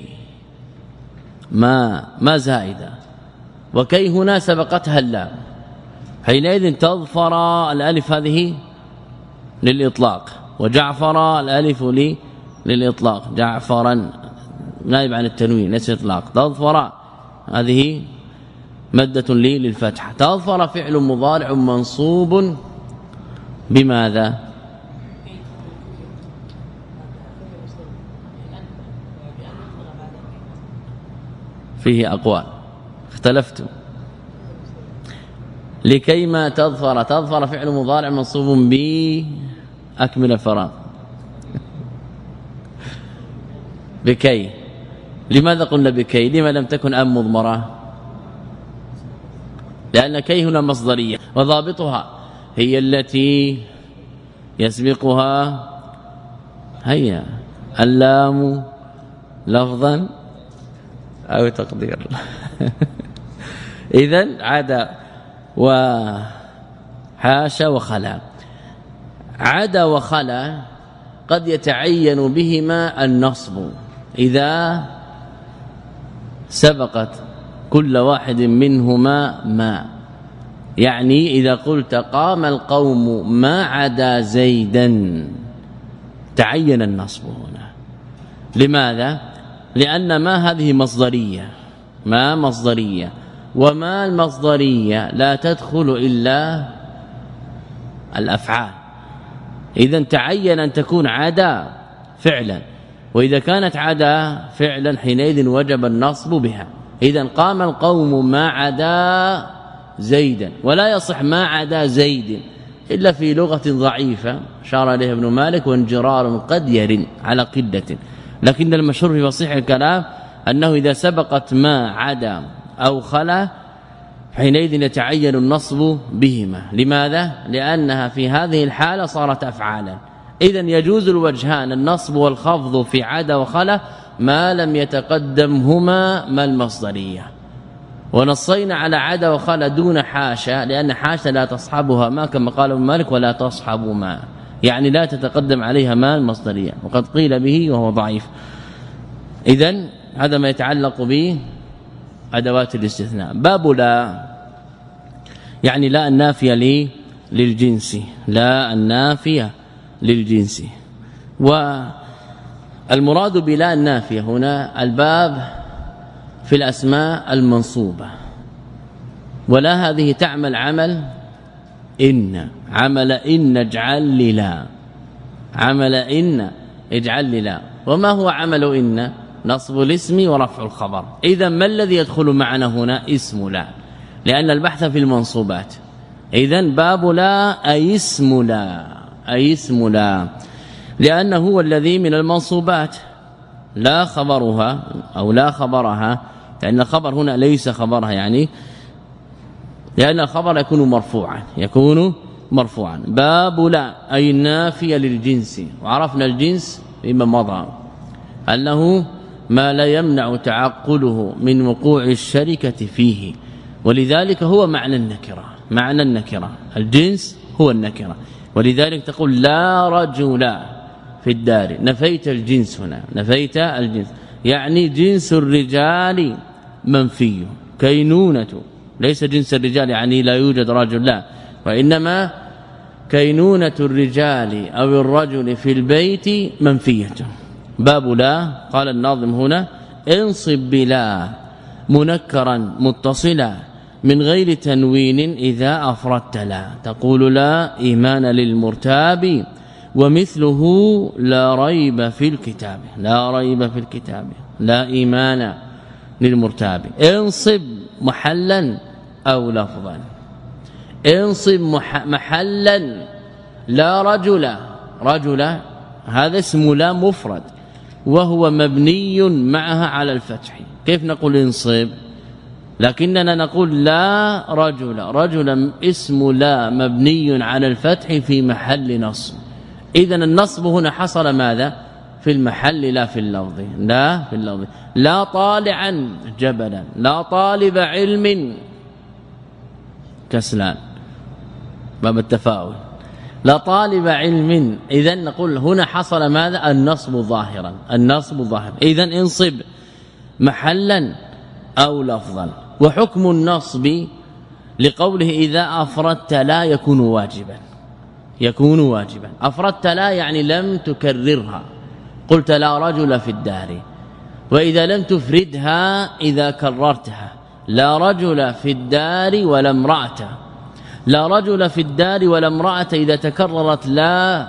ما ما زائدة، وكي هنا سبقتها اللام، حينئذ تظفر الالف هذه للإطلاق، وجعفر الالف لي للإطلاق، جعفرا نائب عن التنوين ليس إطلاق. تظفر هذه مدة لي للفتح. تظفر فعل مضارع منصوب بماذا؟ فيه أقوال اختلفتم. لكيما تظفر، تظفر فعل مضارع منصوب ب أكمل الفراغ بكي. لماذا قلنا بكي؟ لما لم تكن أم مضمرة؟ لأن كي هنا مصدرية وضابطها هي التي يسبقها هيا اللام لفظا أو تقدير. إذن عدا وحاشا وخلا. عدا وخلا قد يتعين بهما النصب إذا سبقت كل واحد منهما ما، يعني إذا قلت قام القوم ما عدا زيدا تعين النصب هنا. لماذا؟ لأن ما هذه مصدرية، ما مصدرية، وما المصدرية لا تدخل إلا الأفعال. إذن تعين أن تكون عدا فعلا، وإذا كانت عدا فعلا حينئذ وجب النصب بها. إذن قام القوم ما عدا زيدا، ولا يصح ما عدا زيد إلا في لغة ضعيفة شار عليها ابن مالك وانجرار قد يرن على قدة، لكن المشهور في فصيح الكلام أنه إذا سبقت ما عدا أو خلا حينئذ يتعين النصب بهما. لماذا؟ لأنها في هذه الحالة صارت أفعالا. إذن يجوز الوجهان النصب والخفض في عدا وخلا ما لم يتقدمهما ما المصدرية. ونصينا على عدا وخلا دون حاشا لأن حاشا لا تصحبها ما كما قال ابن مالك ولا تصحب ما، يعني لا تتقدم عليها ما المصدرية، وقد قيل به وهو ضعيف. إذن هذا ما يتعلق به أدوات الاستثناء. باب لا يعني لا النافية لي للجنس، لا النافية للجنس. والمراد بلا النافية هنا الباب في الأسماء المنصوبة، ولا هذه تعمل عمل إن، عمل إن اجعل لي لا، عمل إن اجعل لي لا. وما هو عمل إن؟ نصب الاسم ورفع الخبر. إذا ما الذي يدخل معنا هنا؟ اسم لا، لأن البحث في المنصوبات. إذا باب لا أي اسم لا، أي اسم لا، لأنه هو الذي من المنصوبات لا خبرها أو لا خبرها، لأن الخبر هنا ليس خبرها، يعني لأن الخبر يكون مرفوعا، يكون مرفوعا. باب لا أي النافية للجنس، وعرفنا الجنس بما مضى أنه ما لا يمنع تعقله من وقوع الشركة فيه، ولذلك هو معنى النكرة، معنى النكرة الجنس هو النكرة. ولذلك تقول لا رجل في الدار، نفيت الجنس هنا، نفيت الجنس، يعني جنس الرجال منفي. كينونة ليس جنس الرجال يعني لا يوجد رجل، لا، وإنما كينونة الرجال أو الرجل في البيت منفية. باب لا قال الناظم هنا انصب بلا منكرا متصلا من غير تنوين إذا أفردت لا، تقول لا إيمان للمرتاب ومثله لا ريب في الكتاب، لا ريب في الكتاب، لا إيمان للمرتاب. انصب محلا أو لفظا، انصب محلا لا رجل، رجل هذا اسم لا مفرد وهو مبني معها على الفتح. كيف نقول انصب؟ لكننا نقول لا رجل، رجل اسم لا مبني على الفتح في محل نصب. إذن النصب هنا حصل ماذا؟ في المحل لا في اللفظ، لا في اللفظ. لا طالعا جبلا، لا طالب علم كسلان، باب التفاؤل، لا طالب علم. إذن نقول هنا حصل ماذا؟ النصب ظاهرا، النصب ظاهرا. إذن انصب محلا أو لفظا. وحكم النصب لقوله إذا أفردت لا يكون واجبا، يكون واجبا. أفردت لا يعني لم تكررها، قلت لا رجل في الدار، وإذا لم تفردها إذا كررتها لا رجل في الدار ولا امرأة، لا رجل في الدار ولا امرأة إذا تكررت لا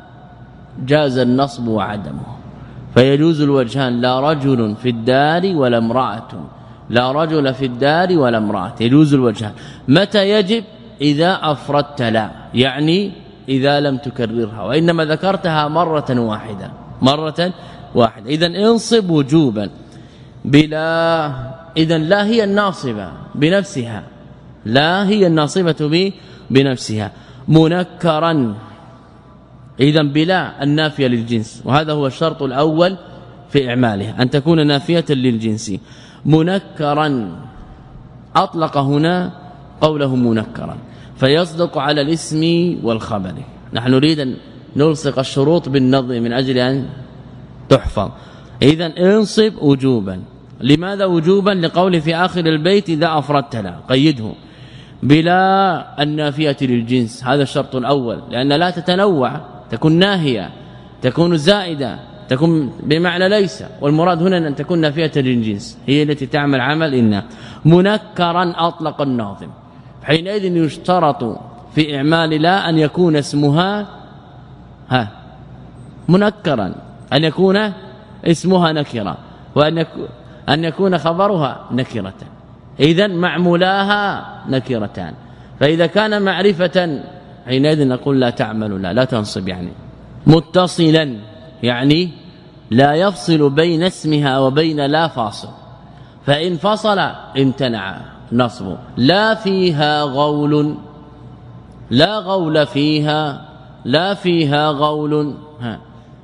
جاز النصب وعدمه، فيجوز الوجهان لا رجل في الدار ولا امرأة، لا رجل في الدار ولا امرأة يجوز الوجهان. متى يجب؟ إذا أفردت لا، يعني إذا لم تكررها، وإنما ذكرتها مرة واحدة مرة واحدة. إذن انصب وجوبا بلا. إذن لا هي الناصبة بنفسها، لا هي الناصبة بنفسها. منكرا، إذن بلا النافية للجنس، وهذا هو الشرط الأول في إعمالها، أن تكون نافية للجنس. منكرا أطلق هنا قوله منكرا فيصدق على الاسم والخبر. نحن نريد أن نلصق الشروط بالنظم من أجل أن تحفظ. إذن انصب وجوبا. لماذا وجوبا؟ لقول في آخر البيت إذا أفردت لا، قيده بلا النافية للجنس، هذا الشرط الأول، لأن لا تتنوع، تكون ناهية، تكون زائدة، تكون بمعنى ليس، والمراد هنا أن تكون نافية للجنس، هي التي تعمل عمل إن. منكرا أطلق الناظم، حينئذ يشترط في إعمال لا أن يكون اسمها ها منكرا، أن يكون اسمها نكرة، وأن أن يكون خبرها نكرة. إذن معمولاها نكرتان، فإذا كان معرفة حينئذ نقول لا تعمل لا لا تنصب. يعني متصلا، يعني لا يفصل بين اسمها وبين لا فاصل، فإن فصل امتنع نصبه. لا فيها غول، لا غول فيها، لا فيها غول، ها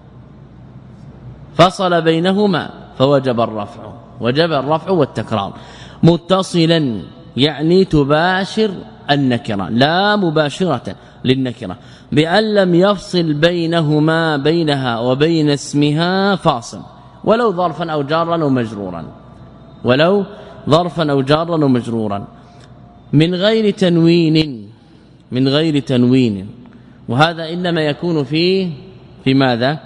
فصل بينهما فوجب الرفع، وجب الرفع والتكرار. متصلا يعني تباشر النكرة، لا مباشرة للنكرة، بأن لم يفصل بينهما بينها وبين اسمها فاصل، ولو ظرفا أو جارا ومجرورا، ولو ظرفا أو جارا ومجرورا، من غير تنوين، من غير تنوين. وهذا إنما يكون في في ماذا؟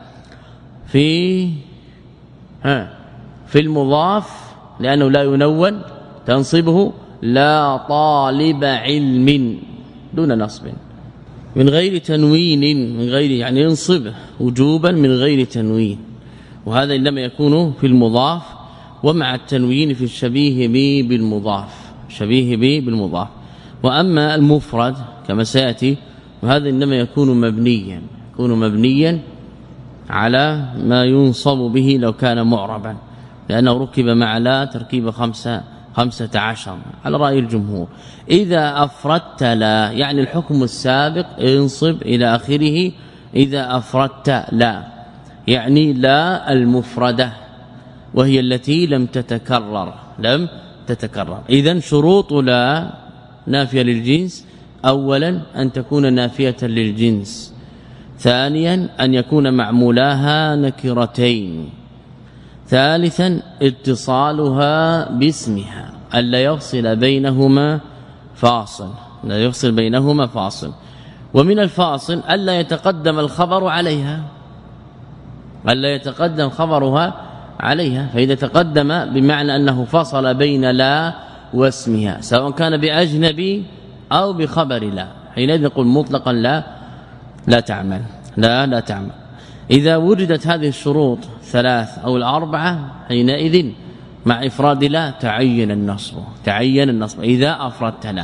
في ها في المضاف، لأنه لا ينون، تنصبه لا طالب علم دون نصب. من غير تنوين، من غير يعني ينصب وجوبا من غير تنوين، وهذا إنما يكون في المضاف، ومع التنوين في الشبيه به بالمضاف، شبيه به بالمضاف. وأما المفرد كما سيأتي، وهذا إنما يكون مبنيا، يكون مبنيا على ما ينصب به لو كان معربا، لأنه ركب مع لا تركيب خمسة خمسة عشر على رأي الجمهور. إذا أفردت لا يعني الحكم السابق انصب إلى آخره. إذا أفردت لا يعني لا المفردة، وهي التي لم تتكرر، لم تتكرر. إذن شروط لا نافية للجنس: أولا أن تكون نافية للجنس، ثانيا أن يكون معمولاها نكرتين، ثالثا اتصالها باسمها، ألا يفصل بينهما فاصل، لا يفصل بينهما فاصل. ومن الفاصل ألا يتقدم الخبر عليها، ألا يتقدم خبرها عليها، فإذا تقدم بمعنى أنه فصل بين لا واسمها، سواء كان بأجنبي أو بخبر لا، حينئذ نقول مطلقا لا لا تعمل، لا لا تعمل. إذا وجدت هذه الشروط ثلاث أو الأربعة حينئذ مع إفراد لا تعين النصب، تعين النصب إذا أفردت لا.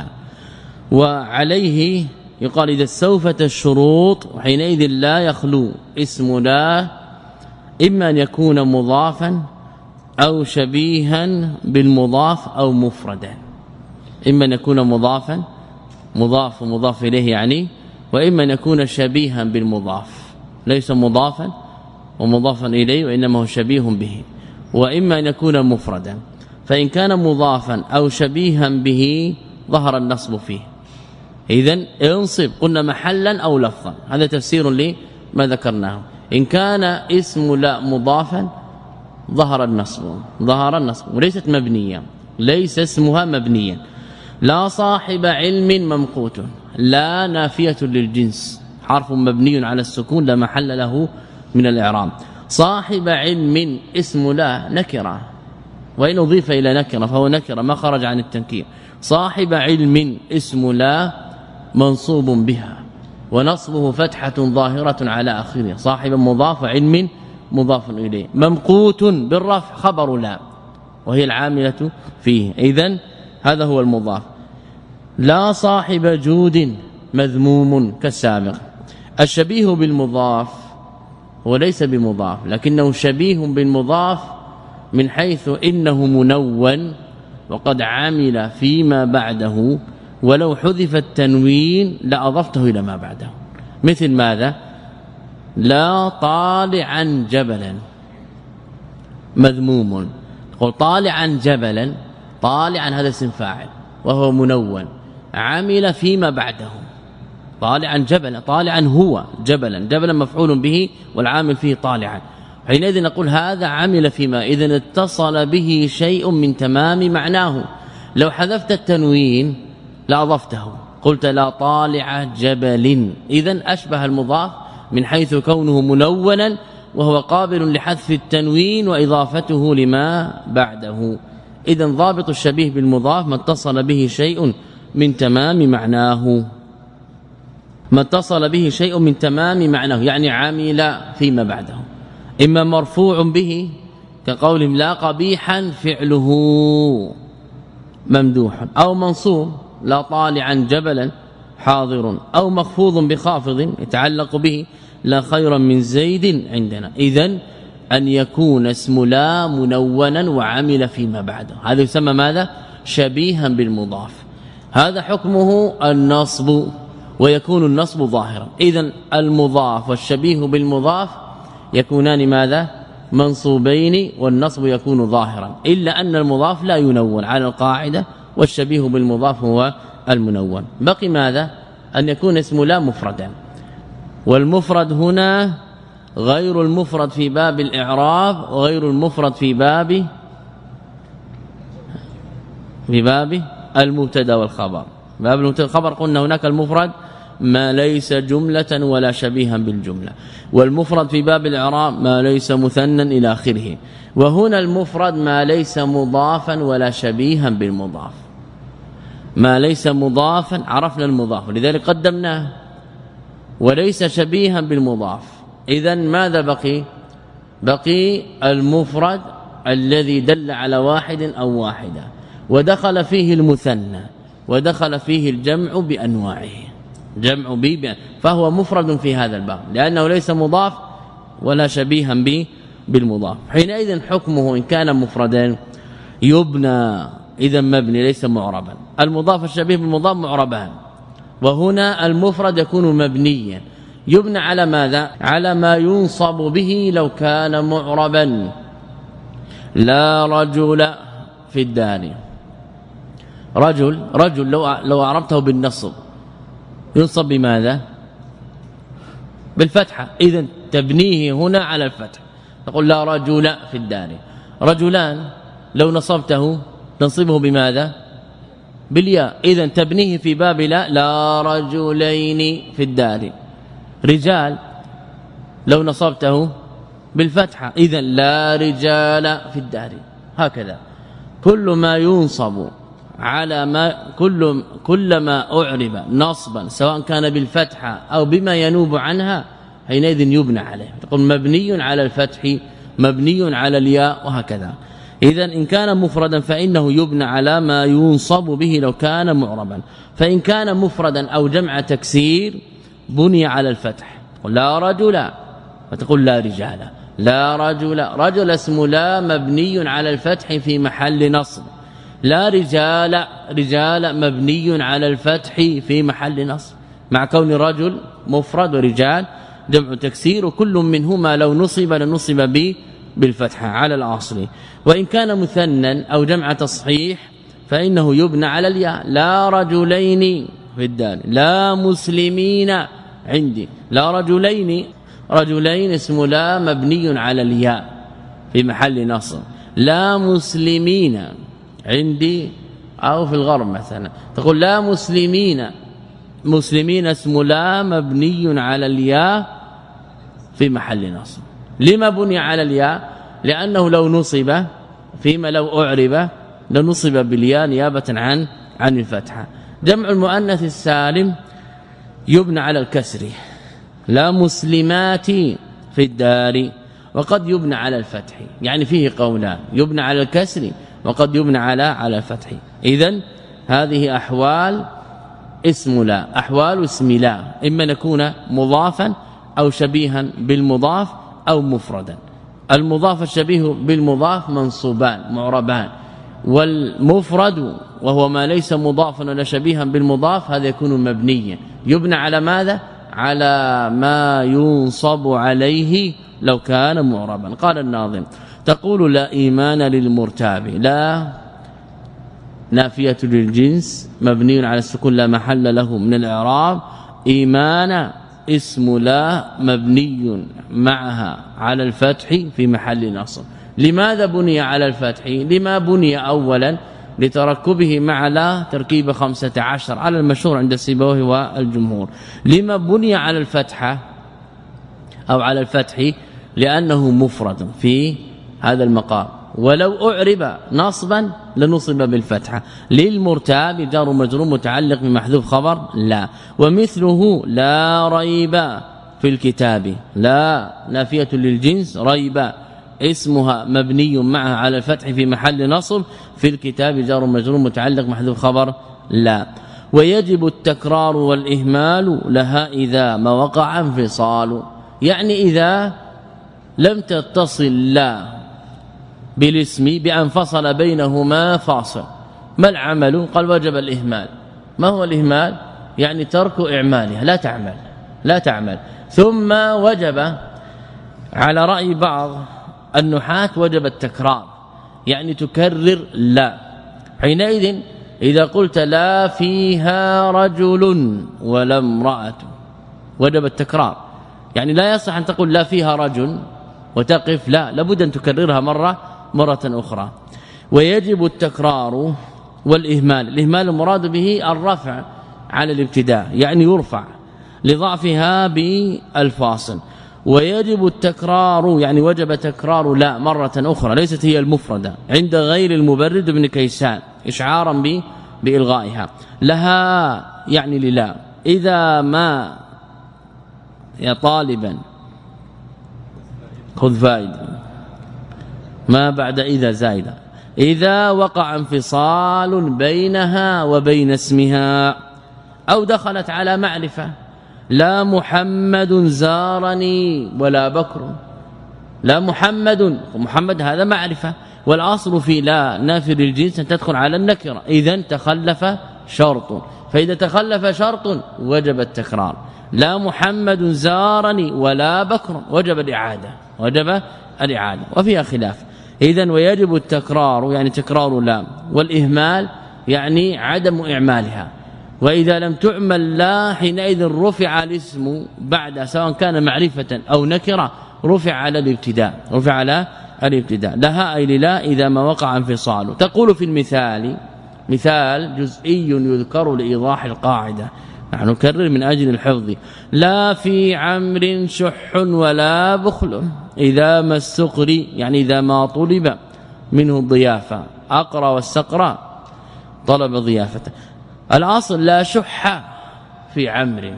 وعليه يقال إذا استوفت الشروط حينئذ لا يخلو اسم لا إما أن يكون مضافا أو شبيها بالمضاف أو مفردا، إما أن يكون مضافا، مضاف ومضاف إليه يعني، وإما أن يكون شبيها بالمضاف، ليس مضافا ومضافا إليه وإنما هو شبيه به، وإما أن يكون مفردا. فإن كان مضافا أو شبيها به ظهر النصب فيه. إذن انصب قلنا محلا أو لفظا، هذا تفسير لما ذكرناه. إن كان اسم لا مضافا ظهر النصب، ظهر النصب وليست مبنية، ليس اسمها مبنيا. لا صاحب علم ممقوت، لا نافية للجنس، حرف مبني على السكون لا محل له من الإعراب. صاحب علم اسم لا نكرة، وإن أضيف إلى نكرة فهو نكرة ما خرج عن التنكير. صاحب علم اسم لا منصوب بها، ونصبه فتحة ظاهرة على آخره، صاحب مضاف علم مضاف إليه. ممقوت بالرفع خبر لا، وهي العاملة فيه. إذن هذا هو المضاف. لا صاحب جود مذموم كالسابق. الشبيه بالمضاف هو ليس بمضاف لكنه شبيه بالمضاف من حيث إنه منون وقد عمل فيما بعده، ولو حذف التنوين لأضفته إلى ما بعده. مثل ماذا؟ لا طالعا جبلا مذموم. قل طالعا جبلا، طالعا هذا اسم فاعل وهو منون، عمل فيما بعده. طالعا جبلا، طالعا هو جبلا، جبلا مفعول به والعامل فيه طالعا. حينئذ نقول هذا عمل فيما، إذن اتصل به شيء من تمام معناه. لو حذفت التنوين لأضفته، قلت لا طالع جبل، إذن أشبه المضاف من حيث كونه منونا وهو قابل لحذف التنوين وإضافته لما بعده. إذن ضابط الشبيه بالمضاف ما اتصل به شيء من تمام معناه، ما اتصل به شيء من تمام معناه، يعني عمل فيما بعده، إما مرفوع به كقولهم لا قبيحا فعله ممدوح، أو منصوب لا طالعا جبلا حاضر، أو مخفوض بخافض يتعلق به لا خيرا من زيد عندنا. إذن أن يكون اسم لا منونا وعمل فيما بعده، هذا يسمى ماذا؟ شبيها بالمضاف. هذا حكمه النصب، ويكون النصب ظاهرا. إذن المضاف والشبيه بالمضاف يكونان ماذا؟ منصوبين، والنصب يكون ظاهرا، إلا أن المضاف لا ينون على القاعدة، والشبيه بالمضاف هو المنون. بقي ماذا؟ أن يكون اسم لا مفردا، والمفرد هنا غير المفرد في باب الإعراب وغير المفرد في باب في باب المبتدا والخبر. باب المبتدا والخبر قلنا هناك المفرد ما ليس جملة ولا شبيها بالجملة، والمفرد في باب الإعراب ما ليس مثنى إلى آخره، وهنا المفرد ما ليس مضافا ولا شبيها بالمضاف. ما ليس مضافا عرفنا المضاف لذلك قدمناه، وليس شبيها بالمضاف. إذن ماذا بقي؟ بقي المفرد الذي دل على واحد أو واحدة، ودخل فيه المثنى، ودخل فيه الجمع بأنواعه، جمع به، فهو مفرد في هذا الباب لأنه ليس مضاف ولا شبيها به بالمضاف. حينئذ حكمه إن كان مفردا يبنى، إذا مبني ليس معربا. المضاف الشبيه بالمضاف معربان، وهنا المفرد يكون مبنيا، يبنى على ماذا؟ على ما ينصب به لو كان معربا. لا رجل في الدار، رجل رجل لو لو اعربته بالنصب ينصب بماذا؟ بالفتحه، اذا تبنيه هنا على الفتح، تقول لا رجل في الدار. رجلان لو نصبته تنصبه بماذا؟ بالياء، اذا تبنيه في باب لا لا رجلين في الدار. رجال لو نصبته بالفتحه، اذا لا رجال في الدار. هكذا كل ما ينصب على ما كل كلما اعرب نصبا سواء كان بالفتحه أو بما ينوب عنها حينئذ يبنى عليه، تقول مبني على الفتح، مبني على الياء، وهكذا. إذا إن كان مفردا فإنه يبنى على ما ينصب به لو كان معربا، فإن كان مفردا أو جمع تكسير بني على الفتح، تقول لا رجل فتقول لا رجال. لا رجل، رجل اسم لا مبني على الفتح في محل نصب. لا رجال، رجال مبني على الفتح في محل نصب، مع كون رجل مفرد ورجال جمع تكسير، وكل منهما لو نصب لنصب به بالفتحه على الاصل. وإن كان مثنى أو جمع تصحيح فإنه يبنى على الياء. لا رجلين في الدار، لا مسلمين عندي. لا رجلين، رجلين اسم لا مبني على الياء في محل نصب. لا مسلمين عندي أو في الغرب مثلا تقول لا مسلمين، مسلمين اسم لا مبني على الياء في محل نصب. لما بني على الياء؟ لأنه لو نصب فيما لو أعرب لنصب بالياء نيابة عن عن الفتحة. جمع المؤنث السالم يبنى على الكسر. لا مسلمات في الدار، وقد يبنى على الفتح، يعني فيه قولان، يبنى على الكسر وقد يبنى على على الفتح. إذن هذه أحوال اسم لا، أحوال اسم لا، إما نكون مضافا أو شبيها بالمضاف أو مفردا. المضاف الشبيه بالمضاف منصوبان معربان، والمفرد وهو ما ليس مضافا ولا شبيها بالمضاف هذا يكون مبنيا، يبنى على ماذا؟ على ما ينصب عليه لو كان معربا. قال الناظم: تقول لا إيمان للمرتاب، لا نافية للجنس مبني على السكون لا محل له من الإعراب. إيمان اسم لا مبني معها على الفتح في محل نصب. لماذا بني على الفتح؟ لما بني أولا لتركبه مع لا تركيب خمسة عشر على المشهور عند سيبويه والجمهور. لما بني على الفتحة أو على الفتح؟ لأنه مفرد في هذا المقام، ولو أعرب نصبا لنصب بالفتحة. للمرتاب جار مجرور متعلق بمحذوف خبر لا. ومثله لا ريب في الكتاب، لا نافية للجنس، ريب اسمها مبني معها على الفتح في محل نصب، في الكتاب جار مجرور متعلق محذوف خبر لا. ويجب التكرار والإهمال لها إذا ما وقع انفصال، يعني إذا لم تتصل لا بالاسم بأن فصل بينهما فاصل. ما العمل؟ قال وجب الإهمال. ما هو الإهمال؟ يعني ترك إعمالها، لا تعمل لا تعمل. ثم وجب على رأي بعض النحاة وجب التكرار، يعني تكرر لا. حينئذ إذا قلت لا فيها رجل ولا امرأة وجب التكرار، يعني لا يصح أن تقول لا فيها رجل وتقف، لا لابد أن تكررها مرة مرة أخرى. ويجب التكرار والإهمال. الإهمال المراد به الرفع على الابتداء، يعني يرفع لضعفها بالفاصل. ويجب التكرار يعني وجب تكرار لا مرة أخرى، ليست هي المفردة عند غير المبرد بن كيسان إشعارا ب بإلغائها. لها يعني للا. إذا ما يا طالبا خذ فائدة، ما بعد إذا زائدة. إذا وقع انفصال بينها وبين اسمها أو دخلت على معرفة. لا محمد زارني ولا بكر، لا محمد، محمد هذا معرفة، والأصل في لا نافي للجنس أن تدخل على النكرة، إذن تخلف شرط، فإذا تخلف شرط وجب التكرار. لا محمد زارني ولا بكر وجب الإعادة، وجب الإعادة، وفيها خلاف. إذن ويجب التكرار يعني تكرار لا، والإهمال يعني عدم إعمالها. وإذا لم تعمل لا حينئذ رفع الاسم بعد سواء كان معرفة أو نكرة رفع على الابتداء، رفع على الابتداء. لها أي للا إذا ما وقع انفصال. تقول في المثال، مثال جزئي يذكر لإيضاح القاعدة، نحن نكرر من أجل الحفظ. لا في عمر شح ولا بخل إذا ما السقري يعني إذا ما طلب منه الضيافة. أقرأ والسقرى طلب ضيافته. الأصل لا شح في عمر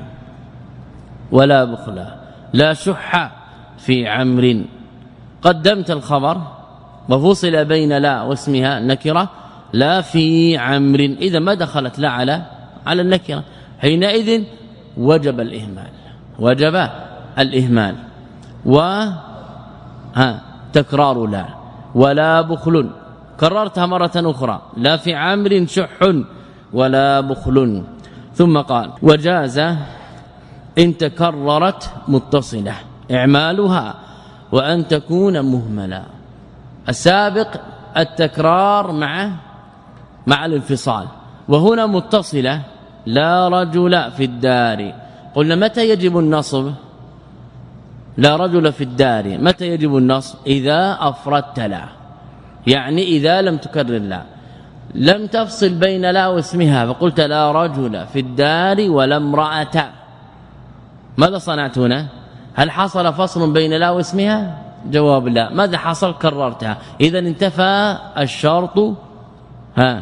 ولا بخل، لا شح في عمر. قدمت الخبر وفصل بين لا واسمها نكرة، لا في عمر، إذا ما دخلت لا على على النكرة حينئذ وجب الإهمال، وجب الإهمال. و ها تكرار لا. ولا بخل كررتها مرة أخرى، لا في عمر شح ولا بخل. ثم قال وجاز إن تكررت متصلة إعمالها وأن تكون مهملة. السابق التكرار مع مع الانفصال، وهنا متصلة. لا رجل في الدار، قلنا متى يجب النصب؟ لا رجل في الدار متى يجب النصب؟ إذا أفردت لا، يعني إذا لم تكرر لا، لم تفصل بين لا واسمها فقلت لا رجل في الدار ولا امرأة. ماذا صنعت هنا؟ هل حصل فصل بين لا واسمها؟ جواب لا. ماذا حصل؟ كررتها. إذا انتفى الشرط ها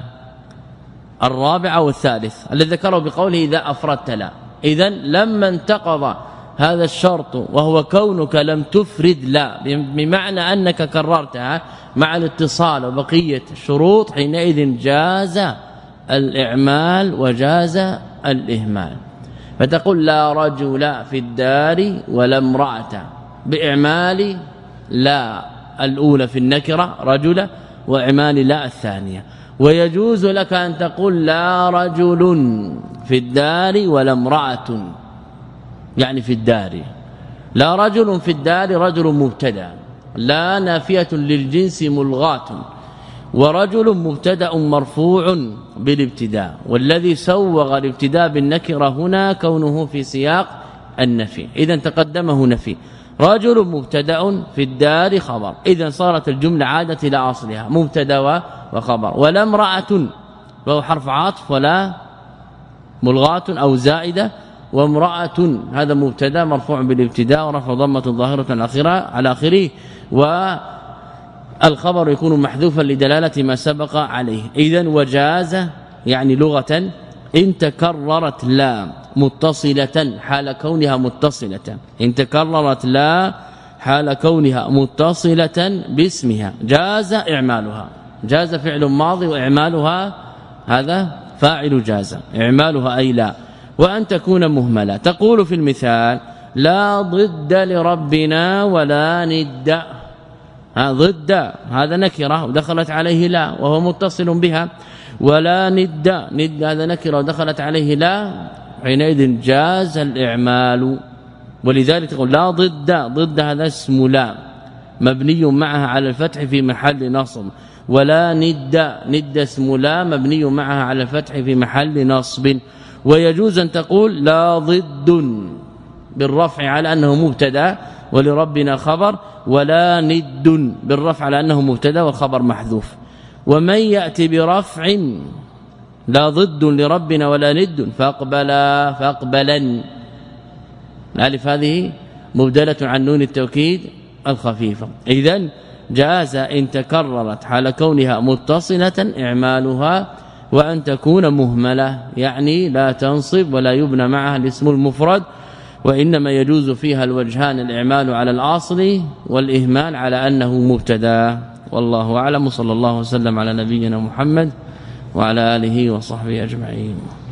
الرابع والثالث الذي ذكره بقوله إذا أفردت لا. إذا لما انتقض هذا الشرط وهو كونك لم تفرد لا بمعنى أنك كررتها مع الاتصال وبقية الشروط حينئذ جاز الإعمال وجاز الإهمال. فتقول لا رجل في الدار ولا امرأة بإعمال لا الأولى في النكرة رجل وإعمال لا الثانية. ويجوز لك أن تقول لا رجل في الدار ولا امرأة يعني في الدار لا رجل في الدار رجل مبتدا لا نافية للجنس ملغاة ورجل مبتدا مرفوع بالابتداء والذي سوغ الابتداء بالنكره هنا كونه في سياق النفي اذا تقدمه نفي رجل مبتدا في الدار خبر اذا صارت الجمله عادت الى اصلها مبتدا وخبر ولا امراه وهو حرف عطف ولا ملغاة او زائده وامراه هذا مبتدا مرفوع بالابتداء ورفع ضمه ظاهره الاخره على اخره والخبر يكون محذوفا لدلاله ما سبق عليه. اذا وجاز يعني لغه ان تكررت لا متصله حال كونها متصله ان تكررت لا حال كونها متصله باسمها جاز اعمالها جاز فعل ماضي واعمالها هذا فاعل جاز اعمالها اي لا وان تكون مهمله. تقول في المثال لا ضد لربنا ولا ند ها ضد هذا نكره ودخلت عليه لا وهو متصل بها ولا ند ند هذا نكره ودخلت عليه لا حينئذ جاز الاعمال. ولذلك تقول لا ضد ضد هذا اسم لا مبني معها على الفتح في محل نصب ولا ند ند اسم لا مبني معها على الفتح في محل نصب. ويجوز ان تقول لا ضد بالرفع على انه مبتدا ولربنا خبر ولا ند بالرفع على انه مبتدا والخبر محذوف. ومن ياتي برفع لا ضد لربنا ولا ند فاقبلا فاقبلا الالف هذه مبدله عن نون التوكيد الخفيفه. اذا جاز ان تكررت حال كونها متصله اعمالها وان تكون مهمله يعني لا تنصب ولا يبنى معها الاسم المفرد وانما يجوز فيها الوجهان الاعمال على الاصل والاهمال على انه مبتدا. والله اعلم. صلى الله وسلم على نبينا محمد وعلى اله وصحبه اجمعين.